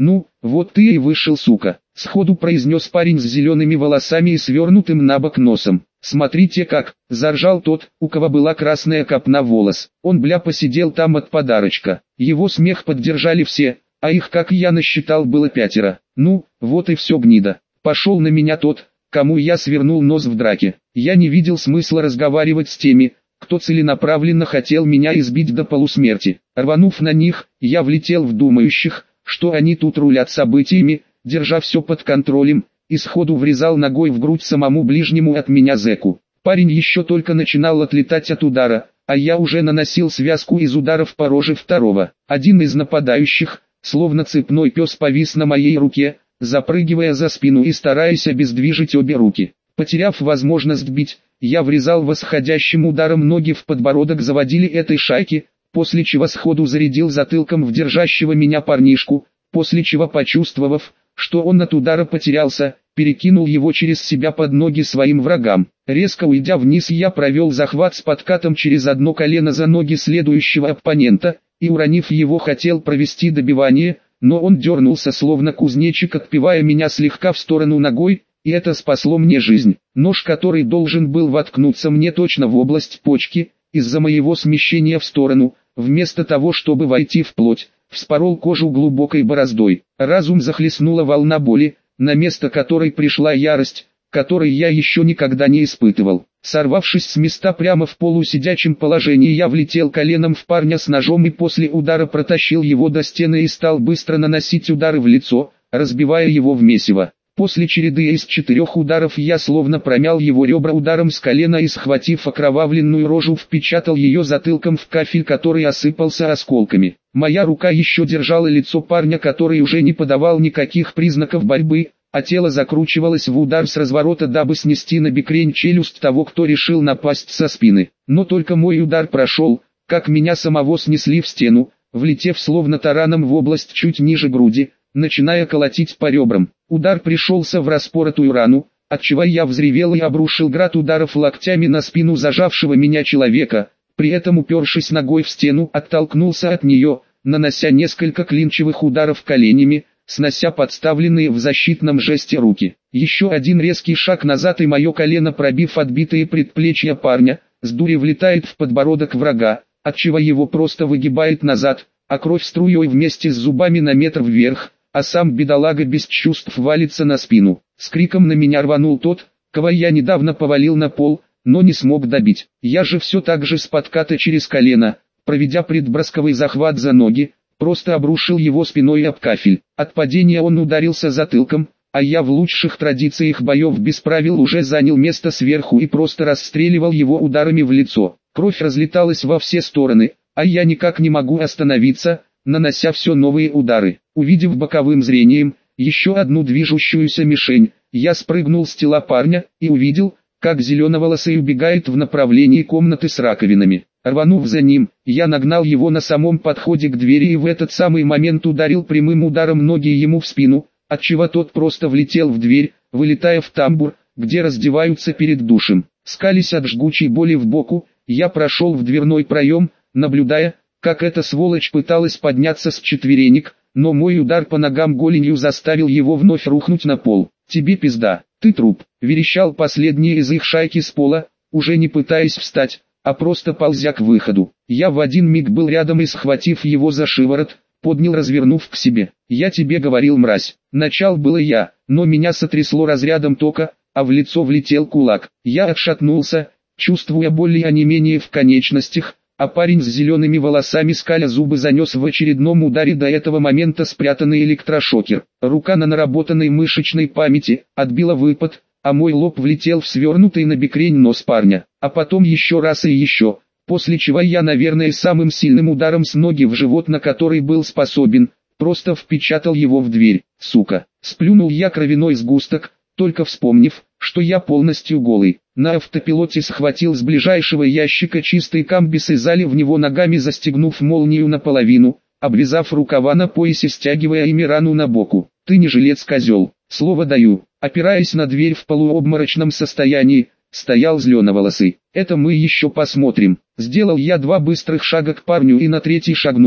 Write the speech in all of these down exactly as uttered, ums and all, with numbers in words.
«Ну, вот ты и вышел, сука», — сходу произнес парень с зелеными волосами и свернутым на бок носом. «Смотрите как», — заржал тот, у кого была красная копна волос. Он бля посидел там от подарочка. Его смех поддержали все, а их, как я насчитал, было пятеро. «Ну, вот и все, гнида. Пошел на меня тот, кому я свернул нос в драке. Я не видел смысла разговаривать с теми, кто целенаправленно хотел меня избить до полусмерти. Рванув на них, я влетел в думающих, что они тут рулят событиями, держа все под контролем, и сходу врезал ногой в грудь самому ближнему от меня зэку. Парень еще только начинал отлетать от удара, а я уже наносил связку из ударов по роже второго. Один из нападающих, словно цепной пес, повис на моей руке, запрыгивая за спину и стараясь обездвижить обе руки. Потеряв возможность бить, я врезал восходящим ударом ноги в подбородок заводили этой шайки, после чего сходу зарядил затылком в держащего меня парнишку, после чего, почувствовав, что он от удара потерялся, перекинул его через себя под ноги своим врагам. Резко уйдя вниз, я провел захват с подкатом через одно колено за ноги следующего оппонента, и уронив его хотел провести добивание, но он дернулся словно кузнечик, отпивая меня слегка в сторону ногой, и это спасло мне жизнь. Нож, который должен был воткнуться мне точно в область почки, из-за моего смещения в сторону, вместо того чтобы войти в плоть, вспорол кожу глубокой бороздой. Разум захлестнула волна боли, на место которой пришла ярость, которой я еще никогда не испытывал. Сорвавшись с места прямо в полусидячем положении, я влетел коленом в парня с ножом и после удара протащил его до стены и стал быстро наносить удары в лицо, разбивая его в месиво. После череды из четырех ударов я словно промял его ребра ударом с колена и, схватив окровавленную рожу, впечатал ее затылком в кафель, который осыпался осколками. Моя рука еще держала лицо парня, который уже не подавал никаких признаков борьбы, а тело закручивалось в удар с разворота, дабы снести на бекрень челюсть того, кто решил напасть со спины. Но только мой удар прошел, как меня самого снесли в стену, влетев словно тараном в область чуть ниже груди, начиная колотить по ребрам. Удар пришелся в распоротую рану, отчего я взревел и обрушил град ударов локтями на спину зажавшего меня человека, при этом упершись ногой в стену, оттолкнулся от нее, нанося несколько клинчевых ударов коленями, снося подставленные в защитном жесте руки. Еще один резкий шаг назад, и мое колено, пробив отбитые предплечья парня, с дури влетает в подбородок врага, отчего его просто выгибает назад, а кровь струей вместе с зубами на метр вверх, а сам бедолага без чувств валится на спину. С криком на меня рванул тот, кого я недавно повалил на пол, но не смог добить. Я же все так же с подката через колено, проведя предбросковый захват за ноги, просто обрушил его спиной об кафель. От падения он ударился затылком, а я в лучших традициях боев без правил уже занял место сверху и просто расстреливал его ударами в лицо. Кровь разлеталась во все стороны, а я никак не могу остановиться, нанося все новые удары. Увидев боковым зрением еще одну движущуюся мишень, я спрыгнул с тела парня и увидел, как зеленоволосый убегает в направлении комнаты с раковинами. Рванув за ним, я нагнал его на самом подходе к двери и в этот самый момент ударил прямым ударом ноги ему в спину, отчего тот просто влетел в дверь, вылетая в тамбур, где раздеваются перед душем. Скались от жгучей боли в боку, я прошел в дверной проем, наблюдая, как эта сволочь пыталась подняться с четверенек, но мой удар по ногам голенью заставил его вновь рухнуть на пол. «Тебе пизда, ты труп», — верещал последний из их шайки с пола, уже не пытаясь встать, а просто ползя к выходу. Я в один миг был рядом и, схватив его за шиворот, поднял, развернув к себе. «Я тебе говорил, мразь». Начал было я, но меня сотрясло разрядом тока, а в лицо влетел кулак. Я отшатнулся, чувствуя боль и онемение в конечностях, а парень с зелеными волосами, скаля зубы, занес в очередном ударе до этого момента спрятанный электрошокер. Рука на наработанной мышечной памяти отбила выпад, а мой лоб влетел в свернутый на бекрень нос парня, а потом еще раз и еще, после чего я, наверное, самым сильным ударом с ноги в живот, на который был способен, просто впечатал его в дверь. «Сука!» — сплюнул я кровяной сгусток, только вспомнив, что я полностью голый. На автопилоте схватил с ближайшего ящика чистый камбис и залил в него ногами, застегнув молнию наполовину, обвязав рукава на поясе, стягивая ими рану на боку. «Ты не жилец, козел, слово даю». Опираясь на дверь в полуобморочном состоянии, стоял зеленоволосый. «Это мы еще посмотрим». Сделал я два быстрых шага к парню и на третий шагнув,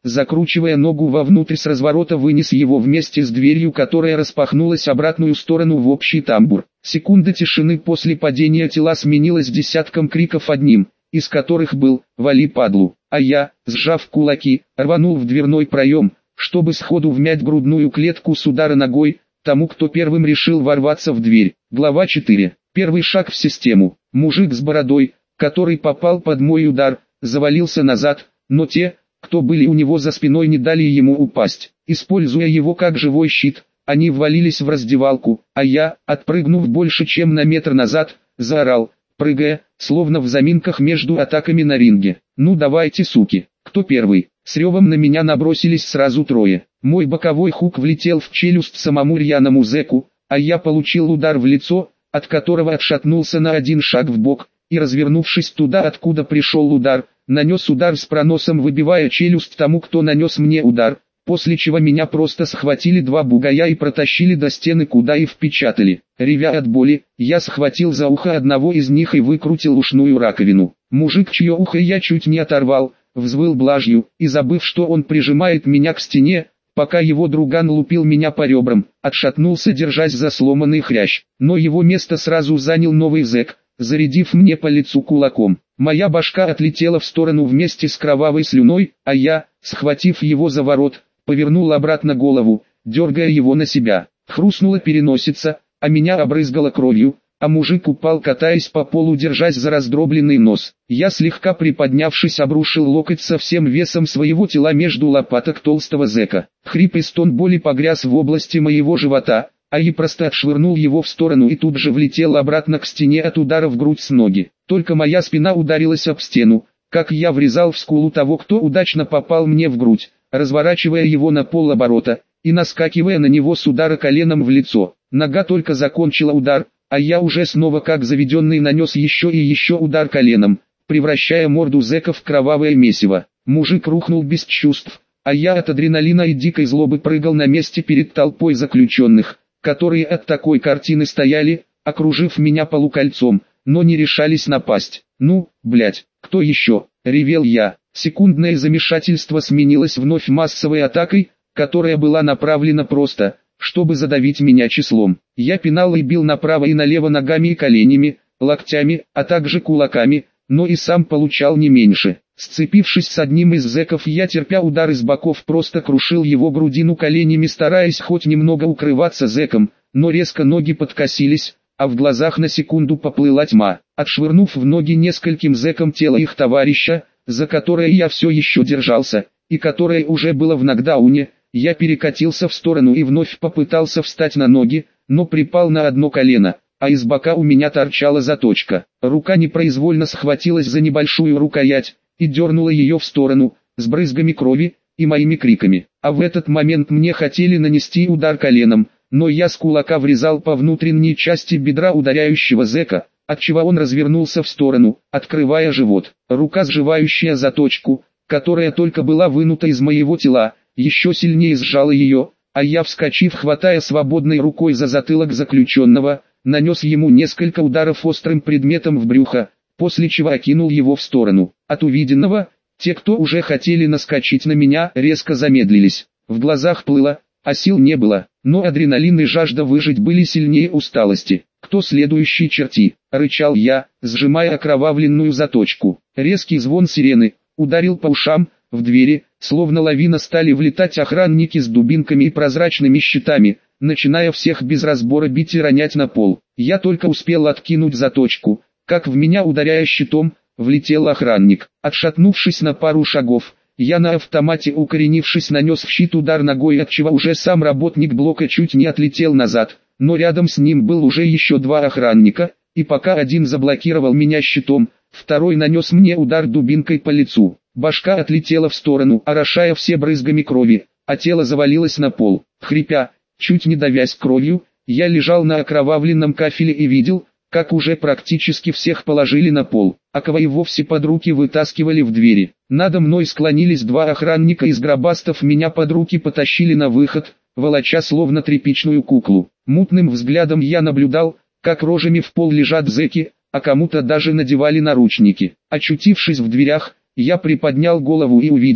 закручивая ногу вовнутрь с разворота, вынес его вместе с дверью, которая распахнулась обратную сторону в общий тамбур. Секунда тишины после падения тела сменилась десятком криков, одним из которых был «Вали, падлу!», а я, сжав кулаки, рванул в дверной проем, чтобы сходу вмять грудную клетку с удара ногой тому, кто первым решил ворваться в дверь. Глава четыре. Первый шаг в систему. Мужик с бородой, который попал под мой удар, завалился назад, но те, кто были у него за спиной, не дали ему упасть. Используя его как живой щит, они ввалились в раздевалку, а я, отпрыгнув больше чем на метр назад, заорал, прыгая, словно в заминках между атаками на ринге: «Ну давайте, суки, кто первый?» С ревом на меня набросились сразу трое. Мой боковой хук влетел в челюсть самому рьяному зэку, а я получил удар в лицо, от которого отшатнулся на один шаг в бок, и, развернувшись туда, откуда пришел удар, нанес удар с проносом, выбивая челюсть тому, кто нанес мне удар, после чего меня просто схватили два бугая и протащили до стены, куда и впечатали. Ревя от боли, я схватил за ухо одного из них и выкрутил ушную раковину. Мужик, чье ухо я чуть не оторвал, взвыл блажью, и, забыв, что он прижимает меня к стене, пока его друган лупил меня по ребрам, отшатнулся, держась за сломанный хрящ. Но его место сразу занял новый зэк, зарядив мне по лицу кулаком. Моя башка отлетела в сторону вместе с кровавой слюной, а я, схватив его за ворот, повернул обратно голову, дергая его на себя. Хрустнула переносица, а меня обрызгало кровью, а мужик упал, катаясь по полу, держась за раздробленный нос. Я, слегка приподнявшись, обрушил локоть со всем весом своего тела между лопаток толстого зэка. Хрип и стон боли погряз в области моего живота, а я просто отшвырнул его в сторону и тут же влетел обратно к стене от удара в грудь с ноги. Только моя спина ударилась об стену, как я врезал в скулу того, кто удачно попал мне в грудь, разворачивая его на полоборота и наскакивая на него с удара коленом в лицо. Нога только закончила удар, а я уже снова как заведенный нанес еще и еще удар коленом, превращая морду зэка в кровавое месиво. Мужик рухнул без чувств, а я от адреналина и дикой злобы прыгал на месте перед толпой заключенных, которые от такой картины стояли, окружив меня полукольцом, но не решались напасть. «Ну, блять, кто еще?» — ревел я. Секундное замешательство сменилось вновь массовой атакой, которая была направлена просто, чтобы задавить меня числом. Я пинал и бил направо и налево ногами и коленями, локтями, а также кулаками, но и сам получал не меньше. Сцепившись с одним из зэков, я, терпя удары с боков, просто крушил его грудину коленями, стараясь хоть немного укрываться зэком, но резко ноги подкосились, а в глазах на секунду поплыла тьма. Отшвырнув в ноги нескольким зэкам тело их товарища, за которое я все еще держался, и которое уже было в нокдауне, я перекатился в сторону и вновь попытался встать на ноги, но припал на одно колено, а из бока у меня торчала заточка. Рука непроизвольно схватилась за небольшую рукоять и дернула ее в сторону, с брызгами крови и моими криками. А в этот момент мне хотели нанести удар коленом, но я с кулака врезал по внутренней части бедра ударяющего зэка, отчего он развернулся в сторону, открывая живот. Рука, сживающая заточку, которая только была вынута из моего тела, еще сильнее сжала ее, а я, вскочив, хватая свободной рукой за затылок заключенного, нанес ему несколько ударов острым предметом в брюхо, после чего окинул его в сторону. От увиденного, те, кто уже хотели наскочить на меня, резко замедлились. В глазах плыло, а сил не было, но адреналин и жажда выжить были сильнее усталости. «Кто следующий, черти?» — рычал я, сжимая окровавленную заточку. Резкий звон сирены ударил по ушам. В двери, словно лавина, стали влетать охранники с дубинками и прозрачными щитами, начиная всех без разбора бить и ронять на пол. Я только успел откинуть заточку, как в меня, ударяя щитом, влетел охранник. Отшатнувшись на пару шагов, я на автомате, укоренившись, нанес в щит удар ногой, отчего уже сам работник блока чуть не отлетел назад, но рядом с ним был уже еще два охранника, и пока один заблокировал меня щитом, второй нанес мне удар дубинкой по лицу. Башка отлетела в сторону, орошая все брызгами крови, а тело завалилось на пол. Хрипя, чуть не давясь кровью, я лежал на окровавленном кафеле и видел, как уже практически всех положили на пол, а кого и вовсе под руки вытаскивали в двери. Надо мной склонились два охранника, из гробастов меня под руки потащили на выход, волоча словно тряпичную куклу. Мутным взглядом я наблюдал, как рожами в пол лежат зэки, а кому-то даже надевали наручники. Очутившись в дверях, я приподнял голову и увидел,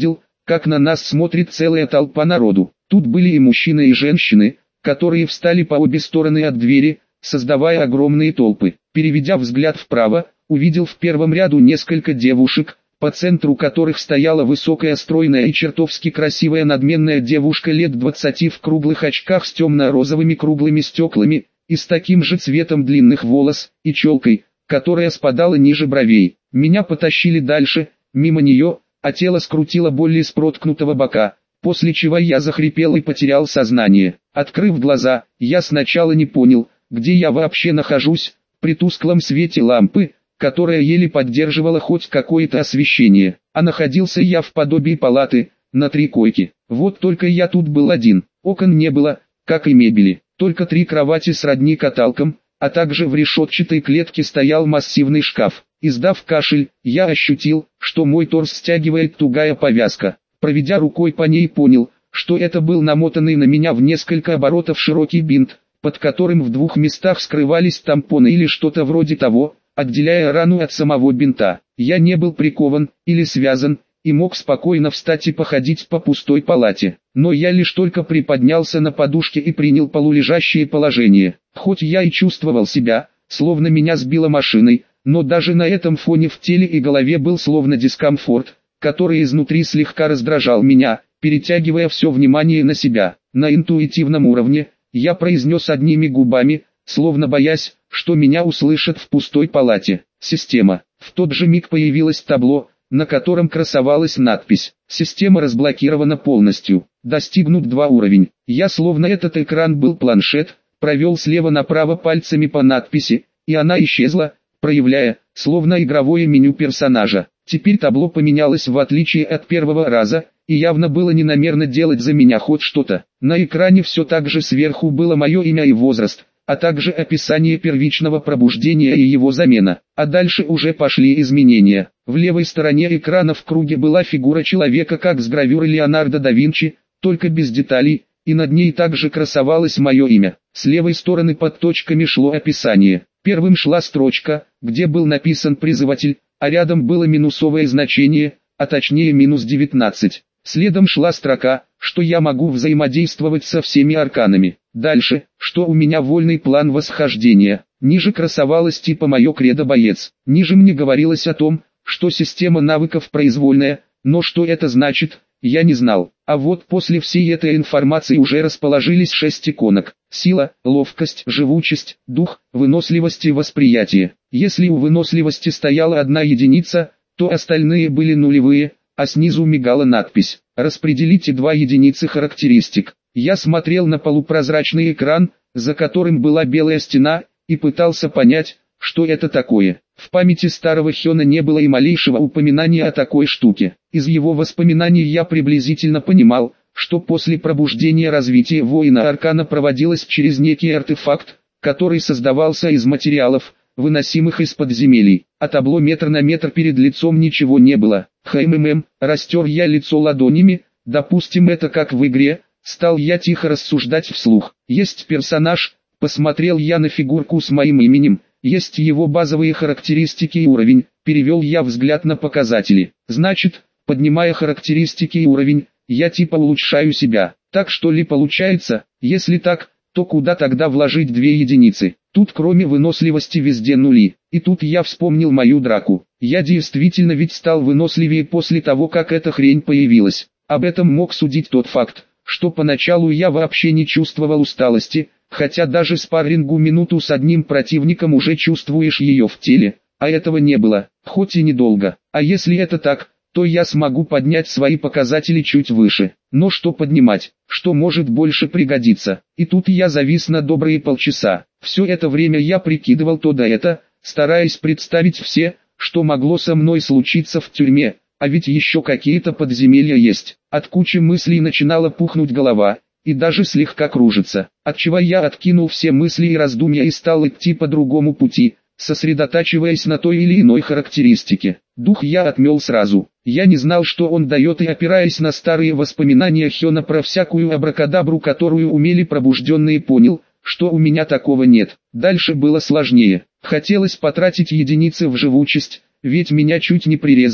как на нас смотрит целая толпа народу. Тут были и мужчины, и женщины, которые встали по обе стороны от двери, создавая огромные толпы. Переведя взгляд вправо, увидел в первом ряду несколько девушек, по центру которых стояла высокая, стройная и чертовски красивая надменная девушка лет двадцати в круглых очках с темно-розовыми круглыми стеклами, и с таким же цветом длинных волос, и челкой, которая спадала ниже бровей. Меня потащили дальше, мимо нее, а тело скрутило боль из проткнутого бока, после чего я захрипел и потерял сознание. Открыв глаза, я сначала не понял, где я вообще нахожусь, при тусклом свете лампы, которая еле поддерживала хоть какое-то освещение, а находился я в подобии палаты, на три койки. Вот только я тут был один, окон не было, как и мебели, только три кровати сродни каталкам, а также в решетчатой клетке стоял массивный шкаф. Издав кашель, я ощутил, что мой торс стягивает тугая повязка. Проведя рукой по ней, понял, что это был намотанный на меня в несколько оборотов широкий бинт, под которым в двух местах скрывались тампоны или что-то вроде того, отделяя рану от самого бинта. Я не был прикован или связан, и мог спокойно встать и походить по пустой палате. Но я лишь только приподнялся на подушке и принял полулежащее положение. Хоть я и чувствовал себя, словно меня сбило машиной, но даже на этом фоне в теле и голове был словно дискомфорт, который изнутри слегка раздражал меня, перетягивая все внимание на себя. На интуитивном уровне, я произнес одними губами, словно боясь, что меня услышат в пустой палате. Система. В тот же миг появилось табло, на котором красовалась надпись «Система разблокирована полностью. Достигнут два уровень». Я, словно этот экран был планшет, провел слева направо пальцами по надписи, и она исчезла, проявляя, словно игровое меню персонажа. Теперь табло поменялось в отличие от первого раза, и явно было не намерено делать за меня хоть что-то. На экране все так же сверху было мое имя и возраст, а также описание первичного пробуждения и его замена. А дальше уже пошли изменения. В левой стороне экрана в круге была фигура человека как с гравюры Леонардо да Винчи, только без деталей, и над ней также красовалось мое имя. С левой стороны под точками шло описание. Первым шла строчка, где был написан призыватель, а рядом было минусовое значение, а точнее минус девятнадцать. Следом шла строка, что я могу взаимодействовать со всеми арканами. Дальше, что у меня вольный план восхождения. Ниже красовалось типа мое кредо боец. Ниже мне говорилось о том, что система навыков произвольная, но что это значит, я не знал. А вот после всей этой информации уже расположились шесть иконок. Сила, ловкость, живучесть, дух, выносливость и восприятие. Если у выносливости стояла одна единица, то остальные были нулевые, а снизу мигала надпись «Распределите два единицы характеристик». Я смотрел на полупрозрачный экран, за которым была белая стена, и пытался понять, что это такое. В памяти старого Хёна не было и малейшего упоминания о такой штуке. Из его воспоминаний я приблизительно понимал, что после пробуждения развитие воина Аркана проводилось через некий артефакт, который создавался из материалов, выносимых из подземелий. А табло метр на метр перед лицом ничего не было. Хммм, растер я лицо ладонями, допустим это как в игре, стал я тихо рассуждать вслух. Есть персонаж, посмотрел я на фигурку с моим именем, есть его базовые характеристики и уровень, перевел я взгляд на показатели. Значит, поднимая характеристики и уровень, я типа улучшаю себя. Так что ли получается? Если так, то куда тогда вложить две единицы? Тут кроме выносливости везде нули. И тут я вспомнил мою драку. Я действительно ведь стал выносливее после того, как эта хрень появилась. Об этом мог судить тот факт, что поначалу я вообще не чувствовал усталости, хотя даже спаррингу минуту с одним противником уже чувствуешь ее в теле, а этого не было, хоть и недолго. А если это так, то я смогу поднять свои показатели чуть выше. Но что поднимать, что может больше пригодиться? И тут я завис на добрые полчаса. Все это время я прикидывал то да это, стараясь представить все, что могло со мной случиться в тюрьме, а ведь еще какие-то подземелья есть. От кучи мыслей начинала пухнуть голова, и даже слегка кружится, отчего я откинул все мысли и раздумья и стал идти по другому пути, сосредотачиваясь на той или иной характеристике. Дух я отмел сразу. Я не знал, что он дает, и опираясь на старые воспоминания Хёна про всякую абракадабру, которую умели пробужденные, понял, что у меня такого нет. Дальше было сложнее. Хотелось потратить единицы в живучесть, ведь меня чуть не прирезали,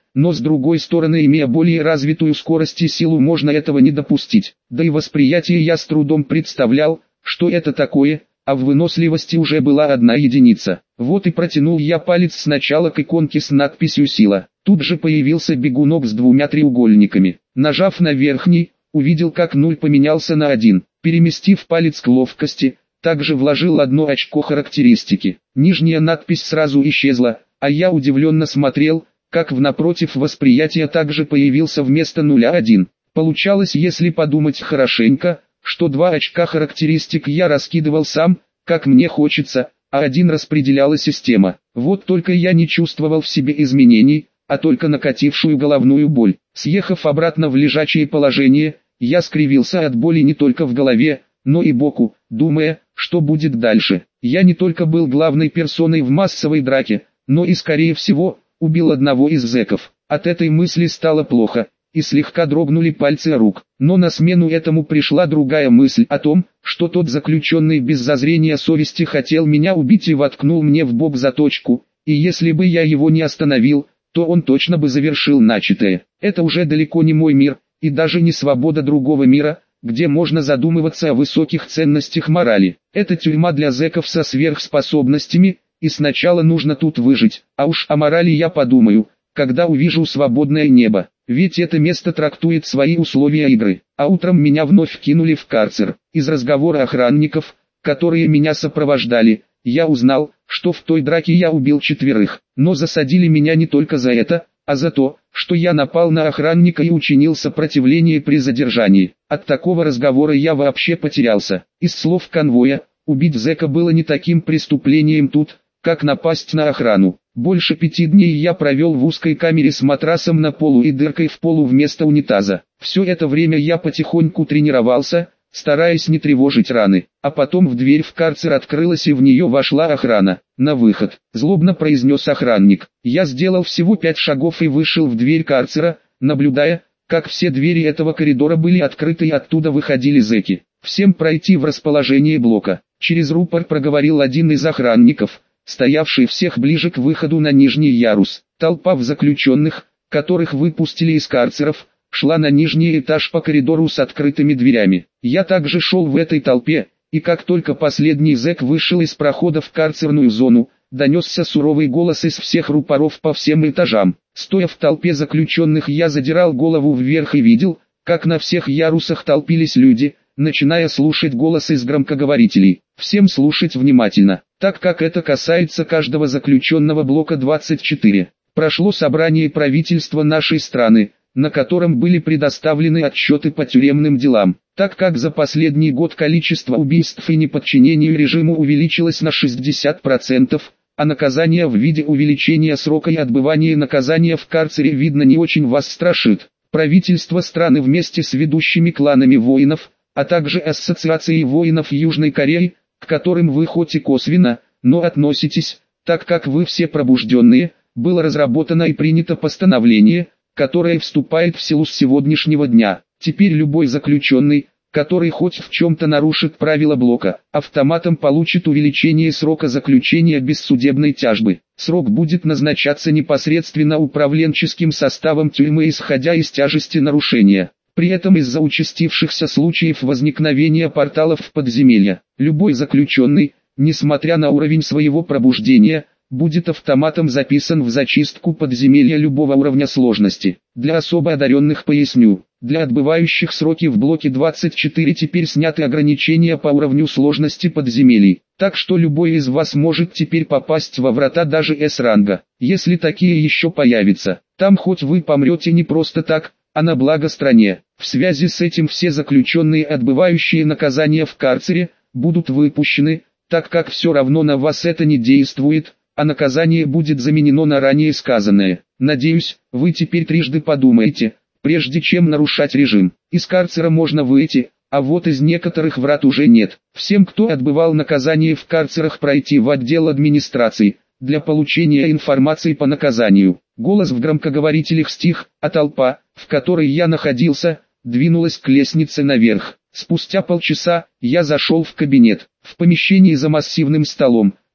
но с другой стороны, имея более развитую скорость и силу, можно этого не допустить. Да и восприятие я с трудом представлял, что это такое, а в выносливости уже была одна единица. Вот и протянул я палец сначала к иконке с надписью «Сила». Тут же появился бегунок с двумя треугольниками. Нажав на верхний, увидел, как нуль поменялся на один. Переместив палец к ловкости, также вложил одно очко характеристики. Нижняя надпись сразу исчезла, а я удивленно смотрел, как в напротив восприятия также появился вместо нуля один. Получалось, если подумать хорошенько, что два очка характеристик я раскидывал сам, как мне хочется, а один распределяла система. Вот только я не чувствовал в себе изменений, а только накатившую головную боль. Съехав обратно в лежачее положение, я скривился от боли не только в голове, но и боку, думая, что будет дальше. Я не только был главной персоной в массовой драке, но и, скорее всего, убил одного из зэков. От этой мысли стало плохо, и слегка дрогнули пальцы рук. Но на смену этому пришла другая мысль о том, что тот заключенный без зазрения совести хотел меня убить и воткнул мне в бок заточку, и если бы я его не остановил, то он точно бы завершил начатое. Это уже далеко не мой мир, и даже не свобода другого мира, где можно задумываться о высоких ценностях морали. Это тюрьма для зэков со сверхспособностями, и сначала нужно тут выжить, а уж о морали я подумаю, когда увижу свободное небо. Ведь это место трактует свои условия игры. А утром меня вновь кинули в карцер. Из разговора охранников, которые меня сопровождали, я узнал, что в той драке я убил четверых. Но засадили меня не только за это, а за то, что я напал на охранника и учинил сопротивление при задержании. От такого разговора я вообще потерялся. Из слов конвоя, убить зэка было не таким преступлением тут, как напасть на охрану. Больше пяти дней я провел в узкой камере с матрасом на полу и дыркой в полу вместо унитаза. Все это время я потихоньку тренировался, стараясь не тревожить раны. А потом в дверь в карцер открылась и в нее вошла охрана. «На выход», — злобно произнес охранник. Я сделал всего пять шагов и вышел в дверь карцера, наблюдая, как все двери этого коридора были открыты и оттуда выходили зэки. «Всем пройти в расположение блока», — через рупор проговорил один из охранников, стоявший всех ближе к выходу на нижний ярус. Толпа в заключенных, которых выпустили из карцеров, шла на нижний этаж по коридору с открытыми дверями. Я также шел в этой толпе, и как только последний зэк вышел из прохода в карцерную зону, донесся суровый голос из всех рупоров по всем этажам. Стоя в толпе заключенных, я задирал голову вверх и видел, как на всех ярусах толпились люди, начиная слушать голос из громкоговорителей. Всем слушать внимательно, так как это касается каждого заключенного блока двадцать четыре. Прошло собрание правительства нашей страны, на котором были предоставлены отчеты по тюремным делам. Так как за последний год количество убийств и неподчинению режиму увеличилось на шестьдесят процентов, а наказание в виде увеличения срока и отбывания наказания в карцере видно не очень вас страшит. Правительство страны вместе с ведущими кланами воинов, а также Ассоциацией воинов Южной Кореи, к которым вы хоть и косвенно, но относитесь, так как вы все пробужденные, было разработано и принято постановление, которое вступает в силу с сегодняшнего дня. Теперь любой заключенный, который хоть в чем-то нарушит правила блока, автоматом получит увеличение срока заключения без судебной тяжбы. Срок будет назначаться непосредственно управленческим составом тюрьмы, исходя из тяжести нарушения. При этом из-за участившихся случаев возникновения порталов в подземелья, любой заключенный, несмотря на уровень своего пробуждения, будет автоматом записан в зачистку подземелья любого уровня сложности. Для особо одаренных поясню, для отбывающих сроки в блоке двадцать четыре теперь сняты ограничения по уровню сложности подземелий, так что любой из вас может теперь попасть во врата даже С-ранга, если такие еще появятся. Там хоть вы помрете не просто так, а на благо стране. В связи с этим все заключенные, отбывающие наказание в карцере, будут выпущены, так как все равно на вас это не действует, а наказание будет заменено на ранее сказанное. Надеюсь, вы теперь трижды подумаете, прежде чем нарушать режим. Из карцера можно выйти, а вот из некоторых врат уже нет. Всем, кто отбывал наказание в карцерах, пройти в отдел администрации, для получения информации по наказанию. Голос в громкоговорителях стих, а толпа, в которой я находился, двинулась к лестнице наверх. Спустя полчаса, я зашел в кабинет. В помещении за массивным столом,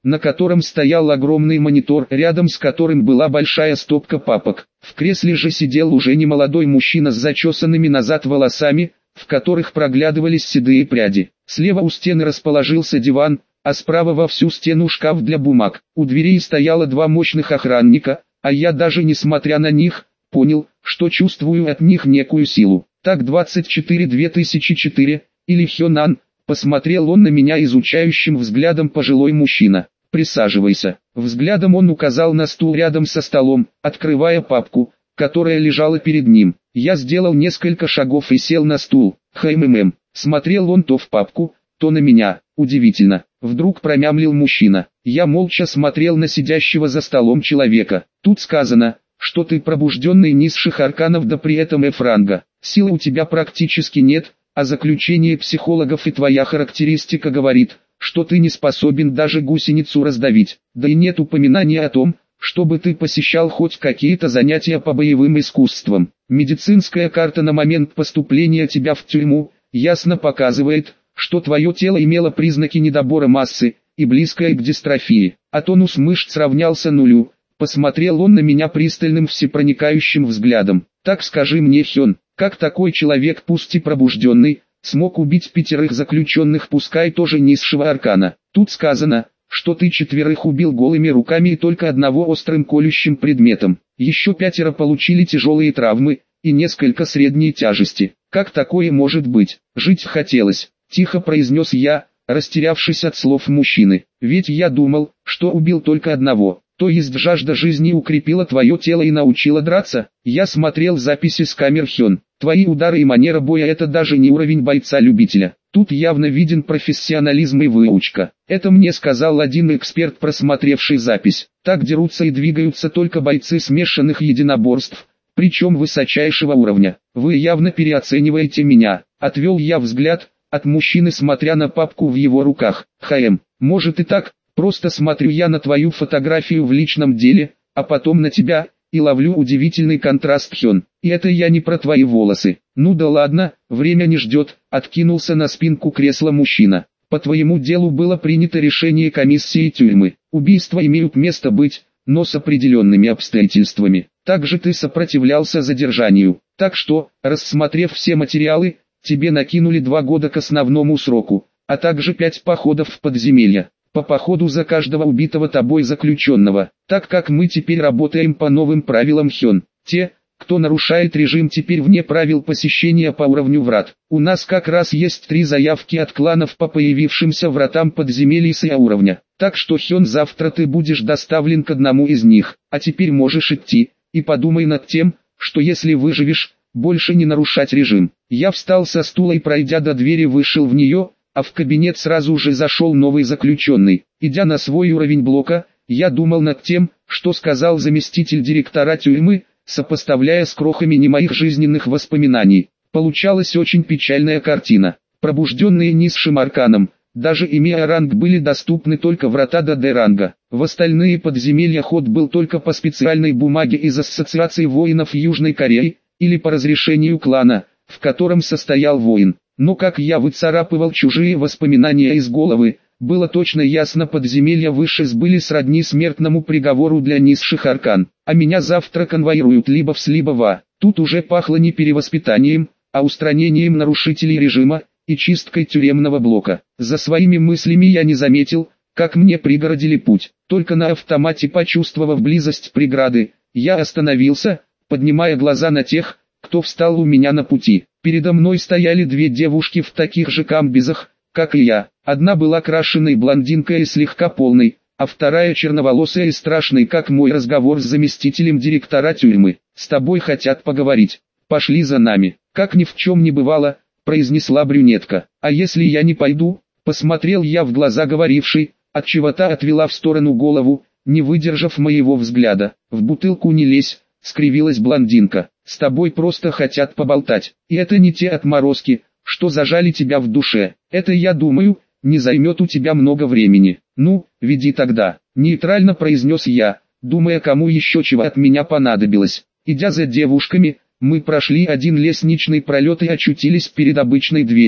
на котором стоял огромный монитор, рядом с которым была большая стопка папок. В кресле же сидел уже немолодой мужчина с зачесанными назад волосами, в которых проглядывались седые пряди. Слева у стены расположился диван, а справа во всю стену шкаф для бумаг. У дверей стояло два мощных охранника, а я даже несмотря на них, понял, что чувствую от них некую силу. Так двадцать четыре две тысячи четыре, или Хёнан, посмотрел он на меня изучающим взглядом пожилой мужчина. Присаживайся. Взглядом он указал на стул рядом со столом, открывая папку, которая лежала перед ним. Я сделал несколько шагов и сел на стул. Хмм. Смотрел он то в папку, то на меня. Удивительно. Вдруг промямлил мужчина. Я молча смотрел на сидящего за столом человека. Тут сказано, что ты пробужденный низших арканов, да при этом F-ранга. Силы у тебя практически нет, а заключение психологов и твоя характеристика говорит, что ты не способен даже гусеницу раздавить. Да и нет упоминания о том, чтобы ты посещал хоть какие-то занятия по боевым искусствам. Медицинская карта на момент поступления тебя в тюрьму ясно показывает, что твое тело имело признаки недобора массы и близкое к дистрофии. А тонус мышц равнялся нулю. Посмотрел он на меня пристальным всепроникающим взглядом. Так скажи мне, Хён, как такой человек, пусть и пробужденный, смог убить пятерых заключенных, пускай тоже низшего аркана? Тут сказано, что ты четверых убил голыми руками и только одного острым колющим предметом. Еще пятеро получили тяжелые травмы и несколько средней тяжести. Как такое может быть? Жить хотелось, тихо произнес я, растерявшись от слов мужчины. Ведь я думал, что убил только одного. То есть жажда жизни укрепила твое тело и научила драться? Я смотрел записи с камер, Хён. Твои удары и манера боя — это даже не уровень бойца-любителя. Тут явно виден профессионализм и выучка. Это мне сказал один эксперт, просмотревший запись. Так дерутся и двигаются только бойцы смешанных единоборств, причем высочайшего уровня. Вы явно переоцениваете меня. Отвел я взгляд от мужчины, смотря на папку в его руках. Хм, может и так. Просто смотрю я на твою фотографию в личном деле, а потом на тебя, и ловлю удивительный контраст, Хён. И это я не про твои волосы. Ну да ладно, время не ждет, откинулся на спинку кресла мужчина. По твоему делу было принято решение комиссии тюрьмы. Убийства имеют место быть, но с определенными обстоятельствами. Также ты сопротивлялся задержанию. Так что, рассмотрев все материалы, тебе накинули два года к основному сроку, а также пять походов в подземелья. По походу за каждого убитого тобой заключенного, так как мы теперь работаем по новым правилам, Хён. Те, кто нарушает режим, теперь вне правил посещения по уровню врат. У нас как раз есть три заявки от кланов по появившимся вратам подземелий с А уровня. Так что, Хён, завтра ты будешь доставлен к одному из них. А теперь можешь идти, и подумай над тем, что если выживешь, больше не нарушать режим. Я встал со стула и, пройдя до двери, вышел в нее, а в кабинет сразу же зашел новый заключенный. Идя на свой уровень блока, я думал над тем, что сказал заместитель директора тюрьмы, сопоставляя с крохами не моих жизненных воспоминаний. Получалась очень печальная картина. Пробужденные низшим арканом, даже имея ранг, были доступны только врата до Д-ранга. В остальные подземелья ход был только по специальной бумаге из Ассоциации воинов Южной Кореи, или по разрешению клана, в котором состоял воин. Но как я выцарапывал чужие воспоминания из головы, было точно ясно, подземелья выше были сродни смертному приговору для низших аркан. А меня завтра конвоируют либо в С, либо в А. Тут уже пахло не перевоспитанием, а устранением нарушителей режима и чисткой тюремного блока. За своими мыслями я не заметил, как мне пригородили путь. Только на автомате, почувствовав близость преграды, я остановился, поднимая глаза на тех, кто встал у меня на пути. Передо мной стояли две девушки в таких же камбизах, как и я. Одна была крашеной блондинкой и слегка полной, а вторая черноволосая и страшной, как мой разговор с заместителем директора тюрьмы. «С тобой хотят поговорить. Пошли за нами», — как ни в чем не бывало, произнесла брюнетка. «А если я не пойду?» Посмотрел я в глаза говорившей, отчего-то отвела в сторону голову, не выдержав моего взгляда. «В бутылку не лезь», — скривилась блондинка. «С тобой просто хотят поболтать. И это не те отморозки, что зажали тебя в душе. Это, я думаю, не займет у тебя много времени. Ну, веди тогда», — нейтрально произнес я, думая, кому еще чего от меня понадобилось. Идя за девушками, мы прошли один лестничный пролет и очутились перед обычной дверью.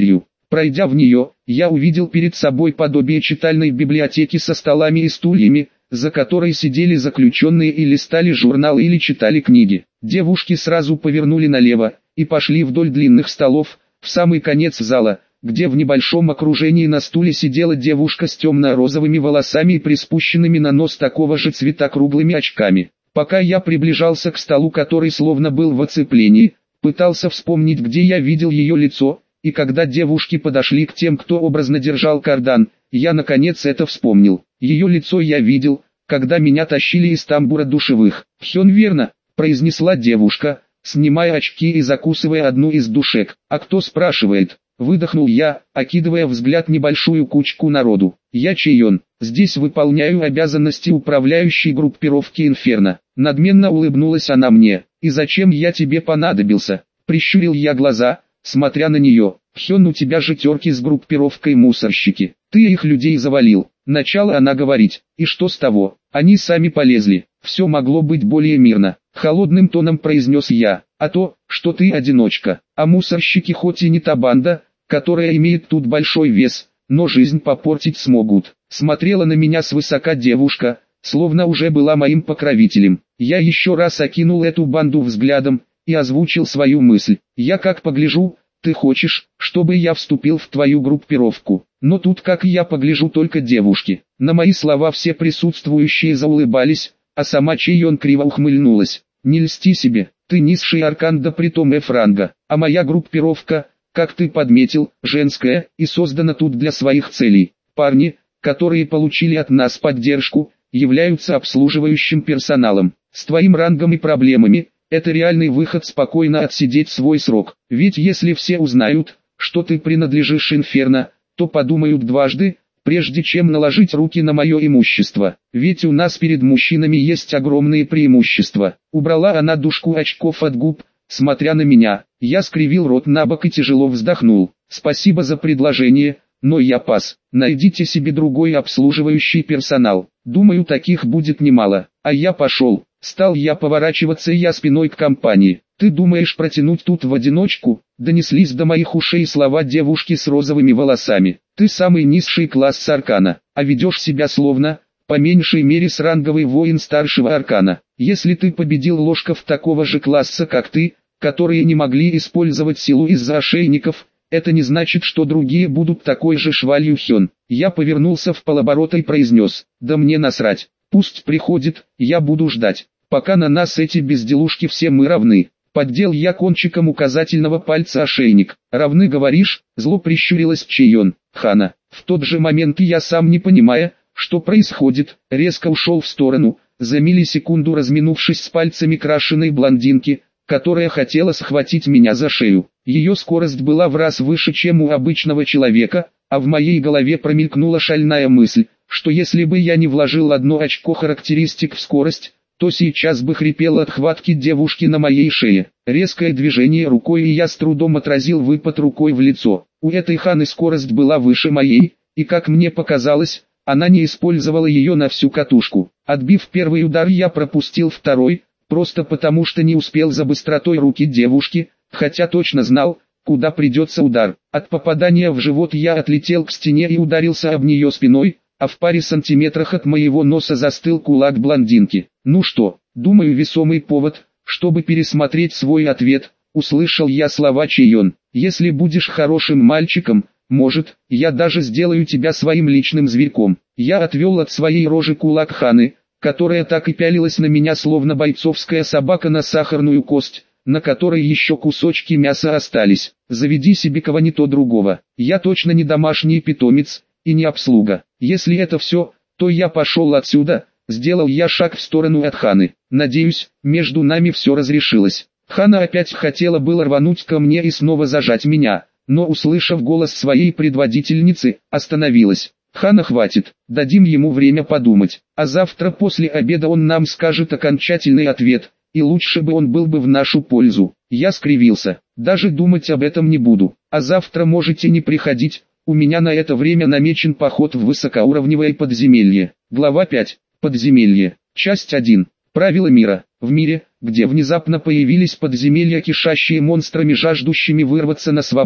Пройдя в нее, я увидел перед собой подобие читальной библиотеки со столами и стульями, за которой сидели заключенные и листали журналы или читали книги. Девушки сразу повернули налево и пошли вдоль длинных столов, в самый конец зала, где в небольшом окружении на стуле сидела девушка с темно-розовыми волосами и приспущенными на нос такого же цвета круглыми очками. Пока я приближался к столу, который словно был в оцеплении, пытался вспомнить, где я видел ее лицо, и когда девушки подошли к тем, кто образно держал кардан, я наконец это вспомнил. Ее лицо я видел, когда меня тащили из тамбура душевых. «Хён, верно», — произнесла девушка, снимая очки и закусывая одну из душек. «А кто спрашивает?» — выдохнул я, окидывая взгляд небольшую кучку народу. «Я Чейон, здесь выполняю обязанности управляющей группировки Инферно». Надменно улыбнулась она мне. «И зачем я тебе понадобился?» Прищурил я глаза, смотря на нее. «Хён, у тебя же терки с группировкой мусорщики. Ты их людей завалил». Начала она говорить. «И что с того? Они сами полезли. Все могло быть более мирно». Холодным тоном произнес я. «А то, что ты одиночка. А мусорщики хоть и не та банда, которая имеет тут большой вес, но жизнь попортить смогут». Смотрела на меня свысока девушка, словно уже была моим покровителем. Я еще раз окинул эту банду взглядом и озвучил свою мысль. «Я как погляжу, ты хочешь, чтобы я вступил в твою группировку?» Но тут, как я погляжу, только девушки. На мои слова все присутствующие заулыбались, а сама Чейон криво ухмыльнулась. «Не льсти себе, ты низший аркан, да притом F-ранга, а моя группировка, как ты подметил, женская и создана тут для своих целей. Парни, которые получили от нас поддержку, являются обслуживающим персоналом. С твоим рангом и проблемами, это реальный выход спокойно отсидеть свой срок. Ведь если все узнают, что ты принадлежишь Инферно, то подумают дважды, прежде чем наложить руки на мое имущество. Ведь у нас перед мужчинами есть огромные преимущества». Убрала она дужку очков от губ, смотря на меня. Я скривил рот набок и тяжело вздохнул. «Спасибо за предложение, но я пас. Найдите себе другой обслуживающий персонал. Думаю, таких будет немало. А я пошел». Стал я поворачиваться я спиной к компании. «Ты думаешь протянуть тут в одиночку?» Донеслись до моих ушей слова девушки с розовыми волосами. «Ты самый низший класс аркана, а ведешь себя словно, по меньшей мере, сранговый воин старшего аркана. Если ты победил ложков такого же класса, как ты, которые не могли использовать силу из-за ошейников, это не значит, что другие будут такой же швалью, Хён». Я повернулся в полоборота и произнес: «Да мне насрать, пусть приходит, я буду ждать. Пока на нас эти безделушки, все мы равны». Поддел я кончиком указательного пальца ошейник. «Равны, говоришь?» — зло прищурилась Чейон. «Хана». В тот же момент я, сам не понимая, что происходит, резко ушел в сторону, за миллисекунду разминувшись с пальцами крашеной блондинки, которая хотела схватить меня за шею. Ее скорость была в раз выше, чем у обычного человека, а в моей голове промелькнула шальная мысль, что если бы я не вложил одно очко характеристик в скорость, то сейчас бы хрипела от хватки девушки на моей шее. Резкое движение рукой, и я с трудом отразил выпад рукой в лицо. У этой Ханы скорость была выше моей, и, как мне показалось, она не использовала ее на всю катушку. Отбив первый удар, я пропустил второй, просто потому что не успел за быстротой руки девушки, хотя точно знал, куда придется удар. От попадания в живот я отлетел к стене и ударился об нее спиной, а в паре сантиметрах от моего носа застыл кулак блондинки. «Ну что, думаю, весомый повод, чтобы пересмотреть свой ответ», — услышал я слова Чейон. «Если будешь хорошим мальчиком, может, я даже сделаю тебя своим личным зверьком». Я отвел от своей рожи кулак Ханы, которая так и пялилась на меня, словно бойцовская собака на сахарную кость, на которой еще кусочки мяса остались. «Заведи себе кого-нибудь другого. Я точно не домашний питомец и не обслуга. Если это все, то я пошел отсюда». Сделал я шаг в сторону от Ханы. Надеюсь, между нами все разрешилось. Хана опять хотела было рвануть ко мне и снова зажать меня, но, услышав голос своей предводительницы, остановилась. «Хана, хватит, дадим ему время подумать, а завтра после обеда он нам скажет окончательный ответ, и лучше бы он был бы в нашу пользу». Я скривился. «Даже думать об этом не буду, а завтра можете не приходить, у меня на это время намечен поход в высокоуровневое подземелье». Глава пять. Подземелье. Часть один. Правила мира. В мире, где внезапно появились подземелья, кишащие монстрами, жаждущими вырваться на свободу,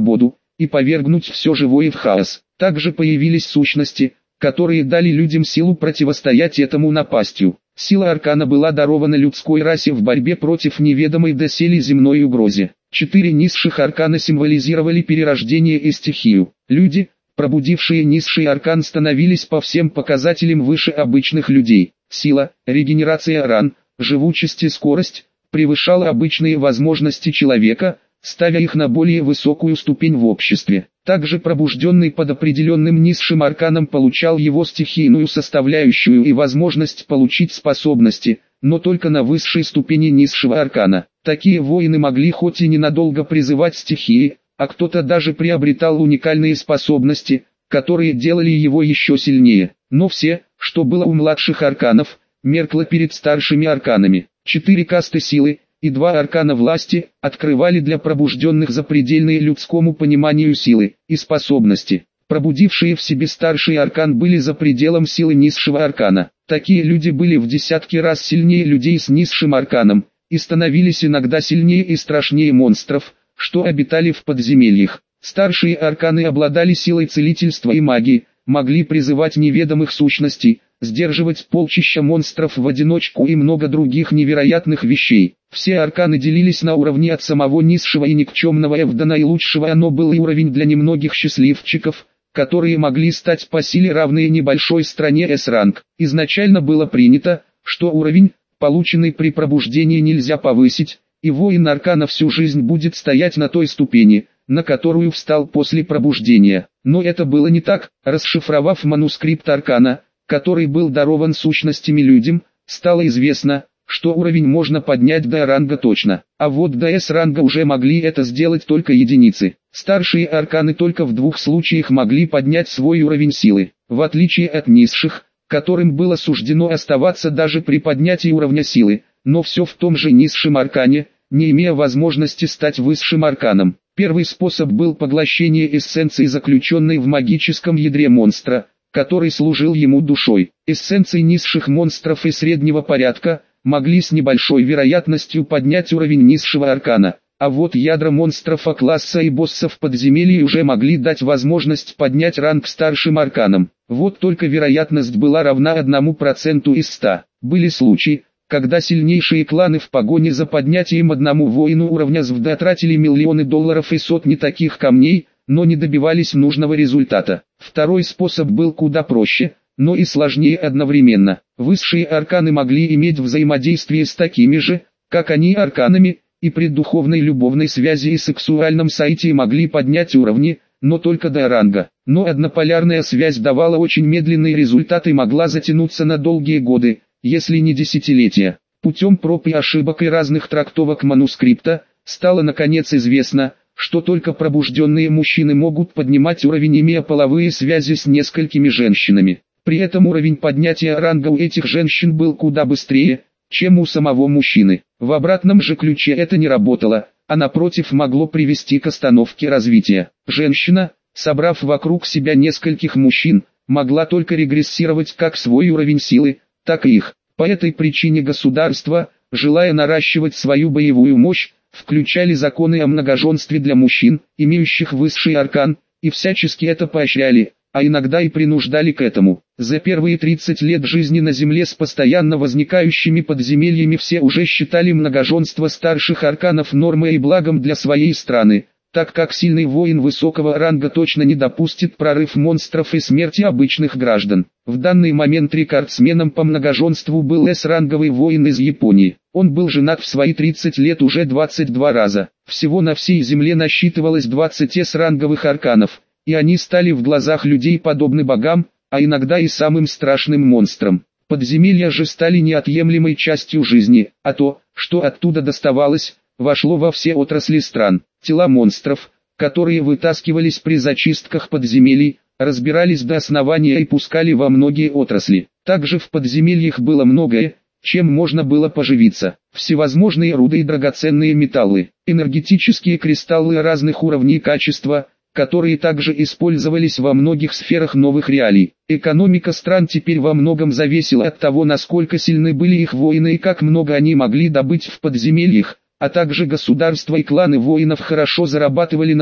и повергнуть все живое в хаос. Также появились сущности, которые дали людям силу противостоять этому напастью. Сила аркана была дарована людской расе в борьбе против неведомой доселе земной угрозе. Четыре низших аркана символизировали перерождение и стихию. Люди, пробудившие низший аркан, становились по всем показателям выше обычных людей. Сила, регенерация ран, живучесть и скорость превышала обычные возможности человека, ставя их на более высокую ступень в обществе. Также пробужденный под определенным низшим арканом получал его стихийную составляющую и возможность получить способности, но только на высшей ступени низшего аркана. Такие воины могли хоть и ненадолго призывать стихии, а кто-то даже приобретал уникальные способности, которые делали его еще сильнее. Но все, что было у младших арканов, меркло перед старшими арканами. Четыре касты силы и два аркана власти открывали для пробужденных запредельные людскому пониманию силы и способности. Пробудившие в себе старший аркан были за пределом силы низшего аркана. Такие люди были в десятки раз сильнее людей с низшим арканом, и становились иногда сильнее и страшнее монстров, что обитали в подземельях. Старшие арканы обладали силой целительства и магии, могли призывать неведомых сущностей, сдерживать полчища монстров в одиночку и много других невероятных вещей. Все арканы делились на уровни от самого низшего и никчемного F до наилучшего, оно был и уровень для немногих счастливчиков, которые могли стать по силе равные небольшой стране S-ранг. Изначально было принято, что уровень, полученный при пробуждении, нельзя повысить, и воин аркана всю жизнь будет стоять на той ступени, на которую встал после пробуждения. Но это было не так. Расшифровав манускрипт аркана, который был дарован сущностями людям, стало известно, что уровень можно поднять до ранга точно, а вот до S-ранга уже могли это сделать только единицы. Старшие арканы только в двух случаях могли поднять свой уровень силы, в отличие от низших, которым было суждено оставаться даже при поднятии уровня силы, но все в том же низшем аркане, не имея возможности стать высшим арканом. Первый способ был поглощение эссенции, заключенной в магическом ядре монстра, который служил ему душой. Эссенции низших монстров и среднего порядка могли с небольшой вероятностью поднять уровень низшего аркана, а вот ядра монстров А-класса и боссов подземелья уже могли дать возможность поднять ранг старшим арканам. Вот только вероятность была равна одному проценту из ста. Были случаи, когда сильнейшие кланы в погоне за поднятием одному воину уровня ЗВД тратили миллионы долларов и сотни таких камней, но не добивались нужного результата. Второй способ был куда проще, но и сложнее одновременно. Высшие арканы могли иметь взаимодействие с такими же, как они, арканами, и при духовной любовной связи и сексуальном соитии могли поднять уровни, но только до ранга. Но однополярная связь давала очень медленные результаты и могла затянуться на долгие годы, если не десятилетия. Путем проб и ошибок и разных трактовок манускрипта, стало наконец известно, что только пробужденные мужчины могут поднимать уровень, имея половые связи с несколькими женщинами. При этом уровень поднятия ранга у этих женщин был куда быстрее, чем у самого мужчины. В обратном же ключе это не работало, а напротив могло привести к остановке развития. Женщина, собрав вокруг себя нескольких мужчин, могла только регрессировать как свой уровень силы, так и их. По этой причине государства, желая наращивать свою боевую мощь, включали законы о многоженстве для мужчин, имеющих высший аркан, и всячески это поощряли, а иногда и принуждали к этому. За первые тридцать лет жизни на Земле с постоянно возникающими подземельями все уже считали многоженство старших арканов нормой и благом для своей страны, так как сильный воин высокого ранга точно не допустит прорыв монстров и смерти обычных граждан. В данный момент рекордсменом по многоженству был эс-ранговый воин из Японии. Он был женат в свои тридцать лет уже двадцать два раза. Всего на всей Земле насчитывалось двадцать эс-ранговых арканов, и они стали в глазах людей подобны богам, а иногда и самым страшным монстрам. Подземелья же стали неотъемлемой частью жизни, а то, что оттуда доставалось, вошло во все отрасли стран. Тела монстров, которые вытаскивались при зачистках подземелий, разбирались до основания и пускали во многие отрасли. Также в подземельях было многое, чем можно было поживиться. Всевозможные руды и драгоценные металлы, энергетические кристаллы разных уровней и качества, которые также использовались во многих сферах новых реалий. Экономика стран теперь во многом зависела от того, насколько сильны были их воины и как много они могли добыть в подземельях, а также государства и кланы воинов хорошо зарабатывали на том,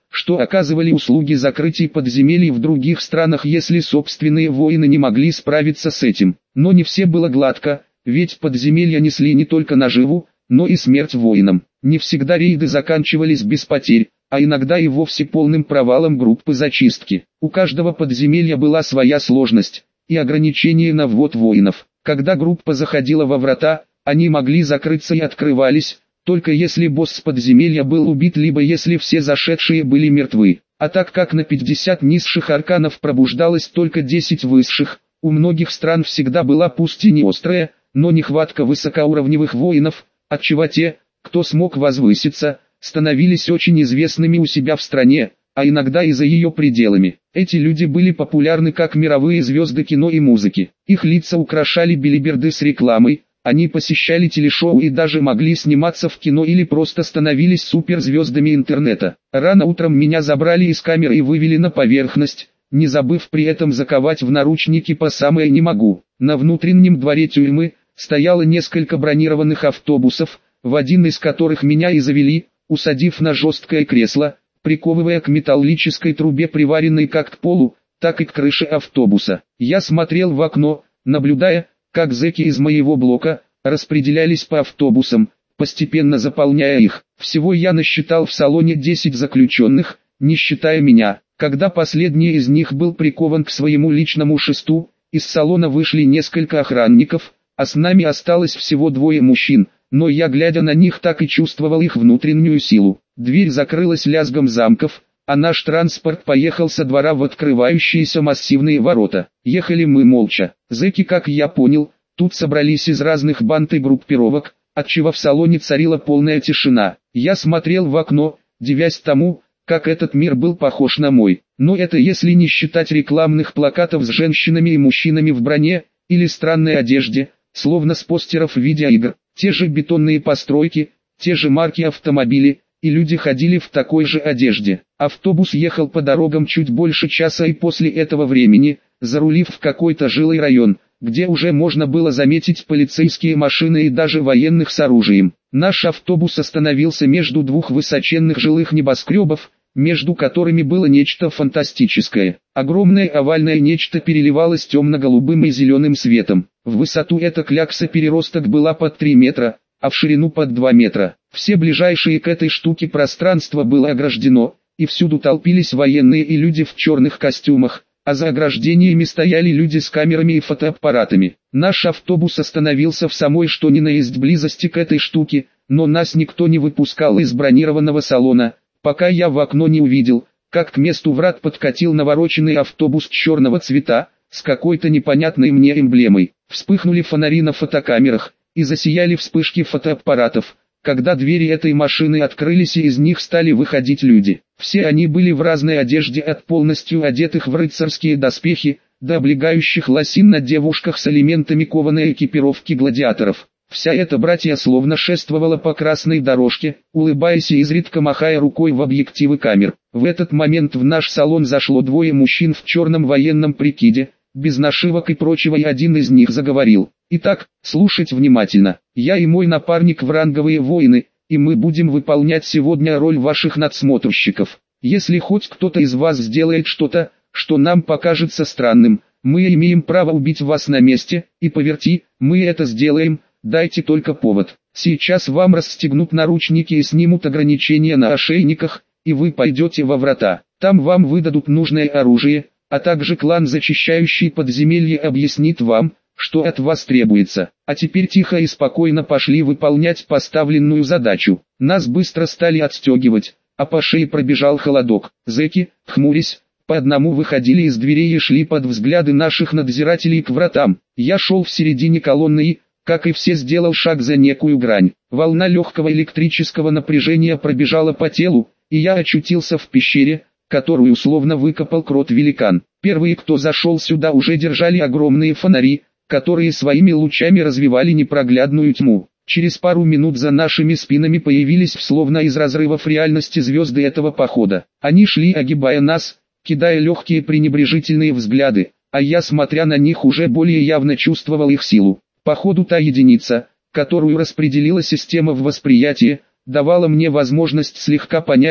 что оказывали услуги закрытий подземелий в других странах, если собственные воины не могли справиться с этим. Но не все было гладко, ведь подземелья несли не только наживу, но и смерть воинам. Не всегда рейды заканчивались без потерь, а иногда и вовсе полным провалом группы зачистки. У каждого подземелья была своя сложность и ограничения на ввод воинов. Когда группа заходила во врата, они могли закрыться и открывались, только если босс подземелья был убит, либо если все зашедшие были мертвы. А так как на пятьдесят низших арканов пробуждалось только десять высших, у многих стран всегда была пусть и не острая, но нехватка высокоуровневых воинов, отчего те, кто смог возвыситься, становились очень известными у себя в стране, а иногда и за ее пределами. Эти люди были популярны как мировые звезды кино и музыки. Их лица украшали билиберды с рекламой, они посещали телешоу и даже могли сниматься в кино или просто становились суперзвездами интернета. Рано утром меня забрали из камеры и вывели на поверхность, не забыв при этом заковать в наручники по самое не могу. На внутреннем дворе тюрьмы стояло несколько бронированных автобусов, в один из которых меня и завели, усадив на жесткое кресло, приковывая к металлической трубе, приваренной как к полу, так и к крыше автобуса. Я смотрел в окно, наблюдая, как зэки из моего блока распределялись по автобусам, постепенно заполняя их. Всего я насчитал в салоне десять заключенных, не считая меня. Когда последний из них был прикован к своему личному шесту, из салона вышли несколько охранников, а с нами осталось всего двое мужчин, но я, глядя на них, так и чувствовал их внутреннюю силу. Дверь закрылась лязгом замков, а наш транспорт поехал со двора в открывающиеся массивные ворота. Ехали мы молча. Зэки, как я понял, тут собрались из разных банд и группировок, отчего в салоне царила полная тишина. Я смотрел в окно, дивясь тому, как этот мир был похож на мой. Но это если не считать рекламных плакатов с женщинами и мужчинами в броне, или странной одежде, словно с постеров видеоигр. Те же бетонные постройки, те же марки автомобилей, и люди ходили в такой же одежде. Автобус ехал по дорогам чуть больше часа, и после этого времени, зарулив в какой-то жилой район, где уже можно было заметить полицейские машины и даже военных с оружием. Наш автобус остановился между двух высоченных жилых небоскребов, между которыми было нечто фантастическое. Огромное овальное нечто переливалось темно-голубым и зеленым светом. В высоту эта клякса-переросток была под три метра, а в ширину под два метра. Все ближайшие к этой штуке пространство было ограждено, и всюду толпились военные и люди в черных костюмах, а за ограждениями стояли люди с камерами и фотоаппаратами. Наш автобус остановился в самой что ни на есть близости к этой штуке, но нас никто не выпускал из бронированного салона, пока я в окно не увидел, как к месту врат подкатил навороченный автобус черного цвета, с какой-то непонятной мне эмблемой. Вспыхнули фонари на фотокамерах, и засияли вспышки фотоаппаратов, когда двери этой машины открылись и из них стали выходить люди. Все они были в разной одежде, от полностью одетых в рыцарские доспехи, до облегающих лосин на девушках с элементами кованой экипировки гладиаторов. Вся эта братья словно шествовала по красной дорожке, улыбаясь и изредка махая рукой в объективы камер. В этот момент в наш салон зашло двое мужчин в черном военном прикиде, без нашивок и прочего, и один из них заговорил. Итак, слушать внимательно. Я и мой напарник вранговые воины, и мы будем выполнять сегодня роль ваших надсмотрщиков. Если хоть кто-то из вас сделает что-то, что нам покажется странным, мы имеем право убить вас на месте, и поверьте, мы это сделаем, дайте только повод. Сейчас вам расстегнут наручники и снимут ограничения на ошейниках, и вы пойдете во врата. Там вам выдадут нужное оружие, а также клан, зачищающий подземелье, объяснит вам, что от вас требуется. А теперь тихо и спокойно пошли выполнять поставленную задачу. Нас быстро стали отстегивать, а по шее пробежал холодок. Зэки, хмурясь, по одному выходили из дверей и шли под взгляды наших надзирателей к вратам. Я шел в середине колонны и, как и все, сделал шаг за некую грань. Волна легкого электрического напряжения пробежала по телу, и я очутился в пещере, которую условно выкопал крот-великан. Первые, кто зашел сюда, уже держали огромные фонари, которые своими лучами развивали непроглядную тьму. Через пару минут за нашими спинами появились словно из разрывов реальности звезды этого похода. Они шли, огибая нас, кидая легкие пренебрежительные взгляды, а я, смотря на них, уже более явно чувствовал их силу. Походу, та единица, которую распределила система в восприятии, давала мне возможность слегка понять,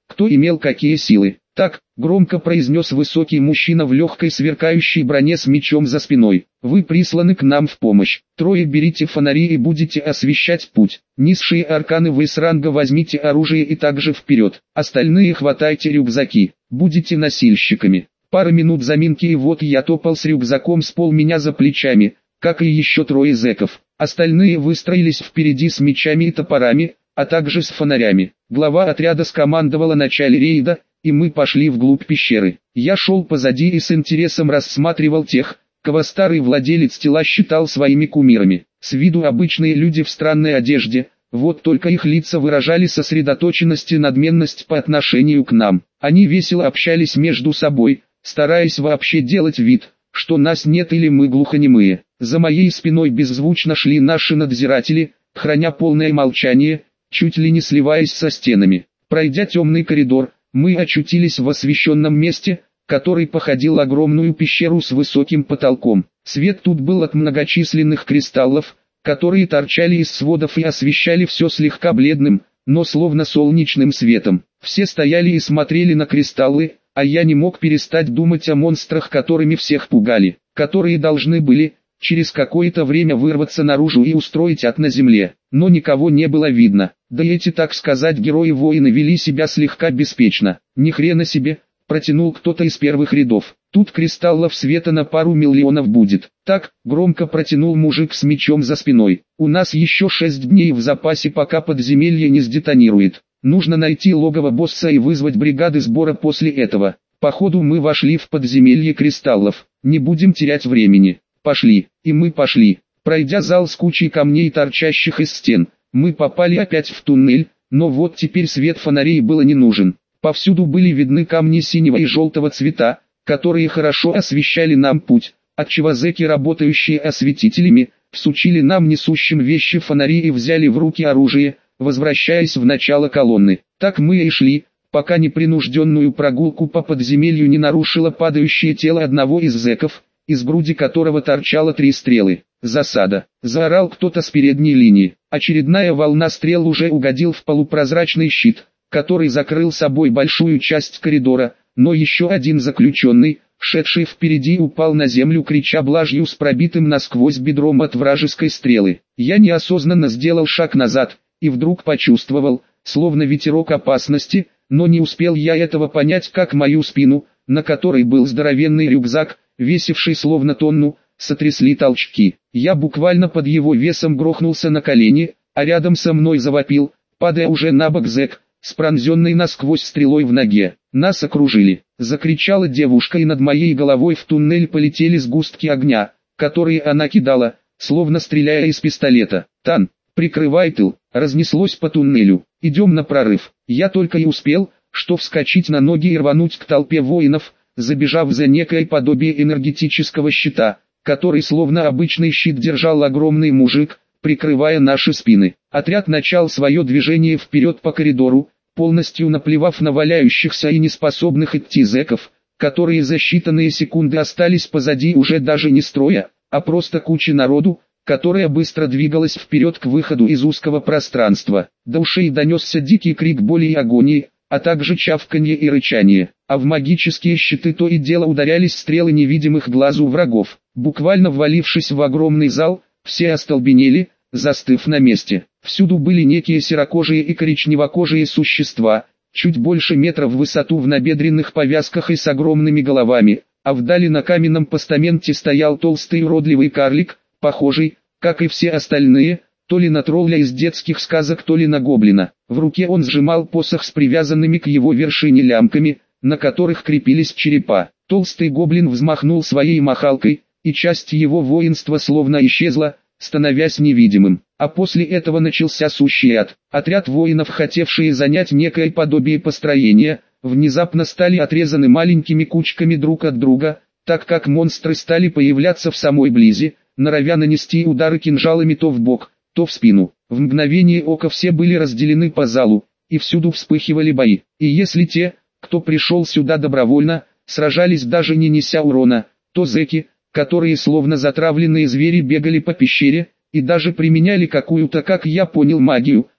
кто имел какие силы. «Так», — громко произнес высокий мужчина в легкой сверкающей броне с мечом за спиной. «Вы присланы к нам в помощь. Трое берите фонари и будете освещать путь. Низшие арканы вы с ранга возьмите оружие и также вперед. Остальные хватайте рюкзаки. Будете носильщиками». Пара минут заминки и вот я топал с рюкзаком с полменя за плечами, как и еще трое зэков. Остальные выстроились впереди с мечами и топорами, а также с фонарями. Глава отряда скомандовал о начале рейда, и мы пошли вглубь пещеры. Я шел позади и с интересом рассматривал тех, кого старый владелец тела считал своими кумирами. С виду обычные люди в странной одежде, вот только их лица выражали сосредоточенность и надменность по отношению к нам. Они весело общались между собой, стараясь вообще делать вид, что нас нет или мы глухонемые. За моей спиной беззвучно шли наши надзиратели, храня полное молчание, чуть ли не сливаясь со стенами. Пройдя темный коридор, мы очутились в освещенном месте, который походил огромную пещеру с высоким потолком. Свет тут был от многочисленных кристаллов, которые торчали из сводов и освещали все слегка бледным, но словно солнечным светом. Все стояли и смотрели на кристаллы, а я не мог перестать думать о монстрах, которыми всех пугали, которые должны были через какое-то время вырваться наружу и устроить ад на земле. Но никого не было видно, да и эти, так сказать, герои-воины вели себя слегка беспечно. Ни хрена себе, протянул кто-то из первых рядов. Тут кристаллов света на пару миллионов будет. Так, громко протянул мужик с мечом за спиной. У нас еще шесть дней в запасе, пока подземелье не сдетонирует. Нужно найти логово босса и вызвать бригады сбора после этого. Походу мы вошли в подземелье кристаллов. Не будем терять времени. Пошли. И мы пошли. Пройдя зал с кучей камней, торчащих из стен, мы попали опять в туннель, но вот теперь свет фонарей был не нужен. Повсюду были видны камни синего и желтого цвета, которые хорошо освещали нам путь, отчего зэки, работающие осветителями, всучили нам несущим вещи фонари и взяли в руки оружие, возвращаясь в начало колонны. Так мы и шли, пока непринужденную прогулку по подземелью не нарушило падающее тело одного из зэков, из груди которого торчало три стрелы. «Засада!» — заорал кто-то с передней линии. Очередная волна стрел уже угодил в полупрозрачный щит, который закрыл собой большую часть коридора, но еще один заключенный, шедший впереди, упал на землю, крича блажью с пробитым насквозь бедром от вражеской стрелы. Я неосознанно сделал шаг назад, и вдруг почувствовал, словно ветерок опасности, но не успел я этого понять, как мою спину, на которой был здоровенный рюкзак, весивший словно тонну, сотрясли толчки. Я буквально под его весом грохнулся на колени, а рядом со мной завопил, падая уже на бок зэк, с пронзенной насквозь стрелой в ноге. Нас окружили. Закричала девушка, и над моей головой в туннель полетели сгустки огня, которые она кидала, словно стреляя из пистолета. «Тан, прикрывай тыл!» Разнеслось по туннелю. «Идем на прорыв!» Я только и успел, что вскочить на ноги и рвануть к толпе воинов, забежав за некое подобие энергетического щита, который словно обычный щит держал огромный мужик, прикрывая наши спины. Отряд начал свое движение вперед по коридору, полностью наплевав на валяющихся и неспособных идти зэков, которые за считанные секунды остались позади уже даже не строя, а просто кучи народу, которая быстро двигалась вперед к выходу из узкого пространства. До ушей донесся дикий крик боли и агонии, а также чавканье и рычание, а в магические щиты то и дело ударялись стрелы невидимых глазу врагов. Буквально ввалившись в огромный зал, все остолбенели, застыв на месте. Всюду были некие серокожие и коричневокожие существа, чуть больше метра в высоту в набедренных повязках и с огромными головами, а вдали на каменном постаменте стоял толстый уродливый карлик, похожий, как и все остальные, то ли на тролля из детских сказок, то ли на гоблина. В руке он сжимал посох с привязанными к его вершине лямками, на которых крепились черепа. Толстый гоблин взмахнул своей махалкой, и часть его воинства словно исчезла, становясь невидимым. А после этого начался сущий ад. Отряд воинов, хотевшие занять некое подобие построения, внезапно стали отрезаны маленькими кучками друг от друга, так как монстры стали появляться в самой близи, норовя нанести удары кинжалами то в бок, то в спину. В мгновение ока все были разделены по залу, и всюду вспыхивали бои. И если те, кто пришел сюда добровольно, сражались даже не неся урона, то зэки, которые словно затравленные звери бегали по пещере, и даже применяли какую-то, как я понял, магию,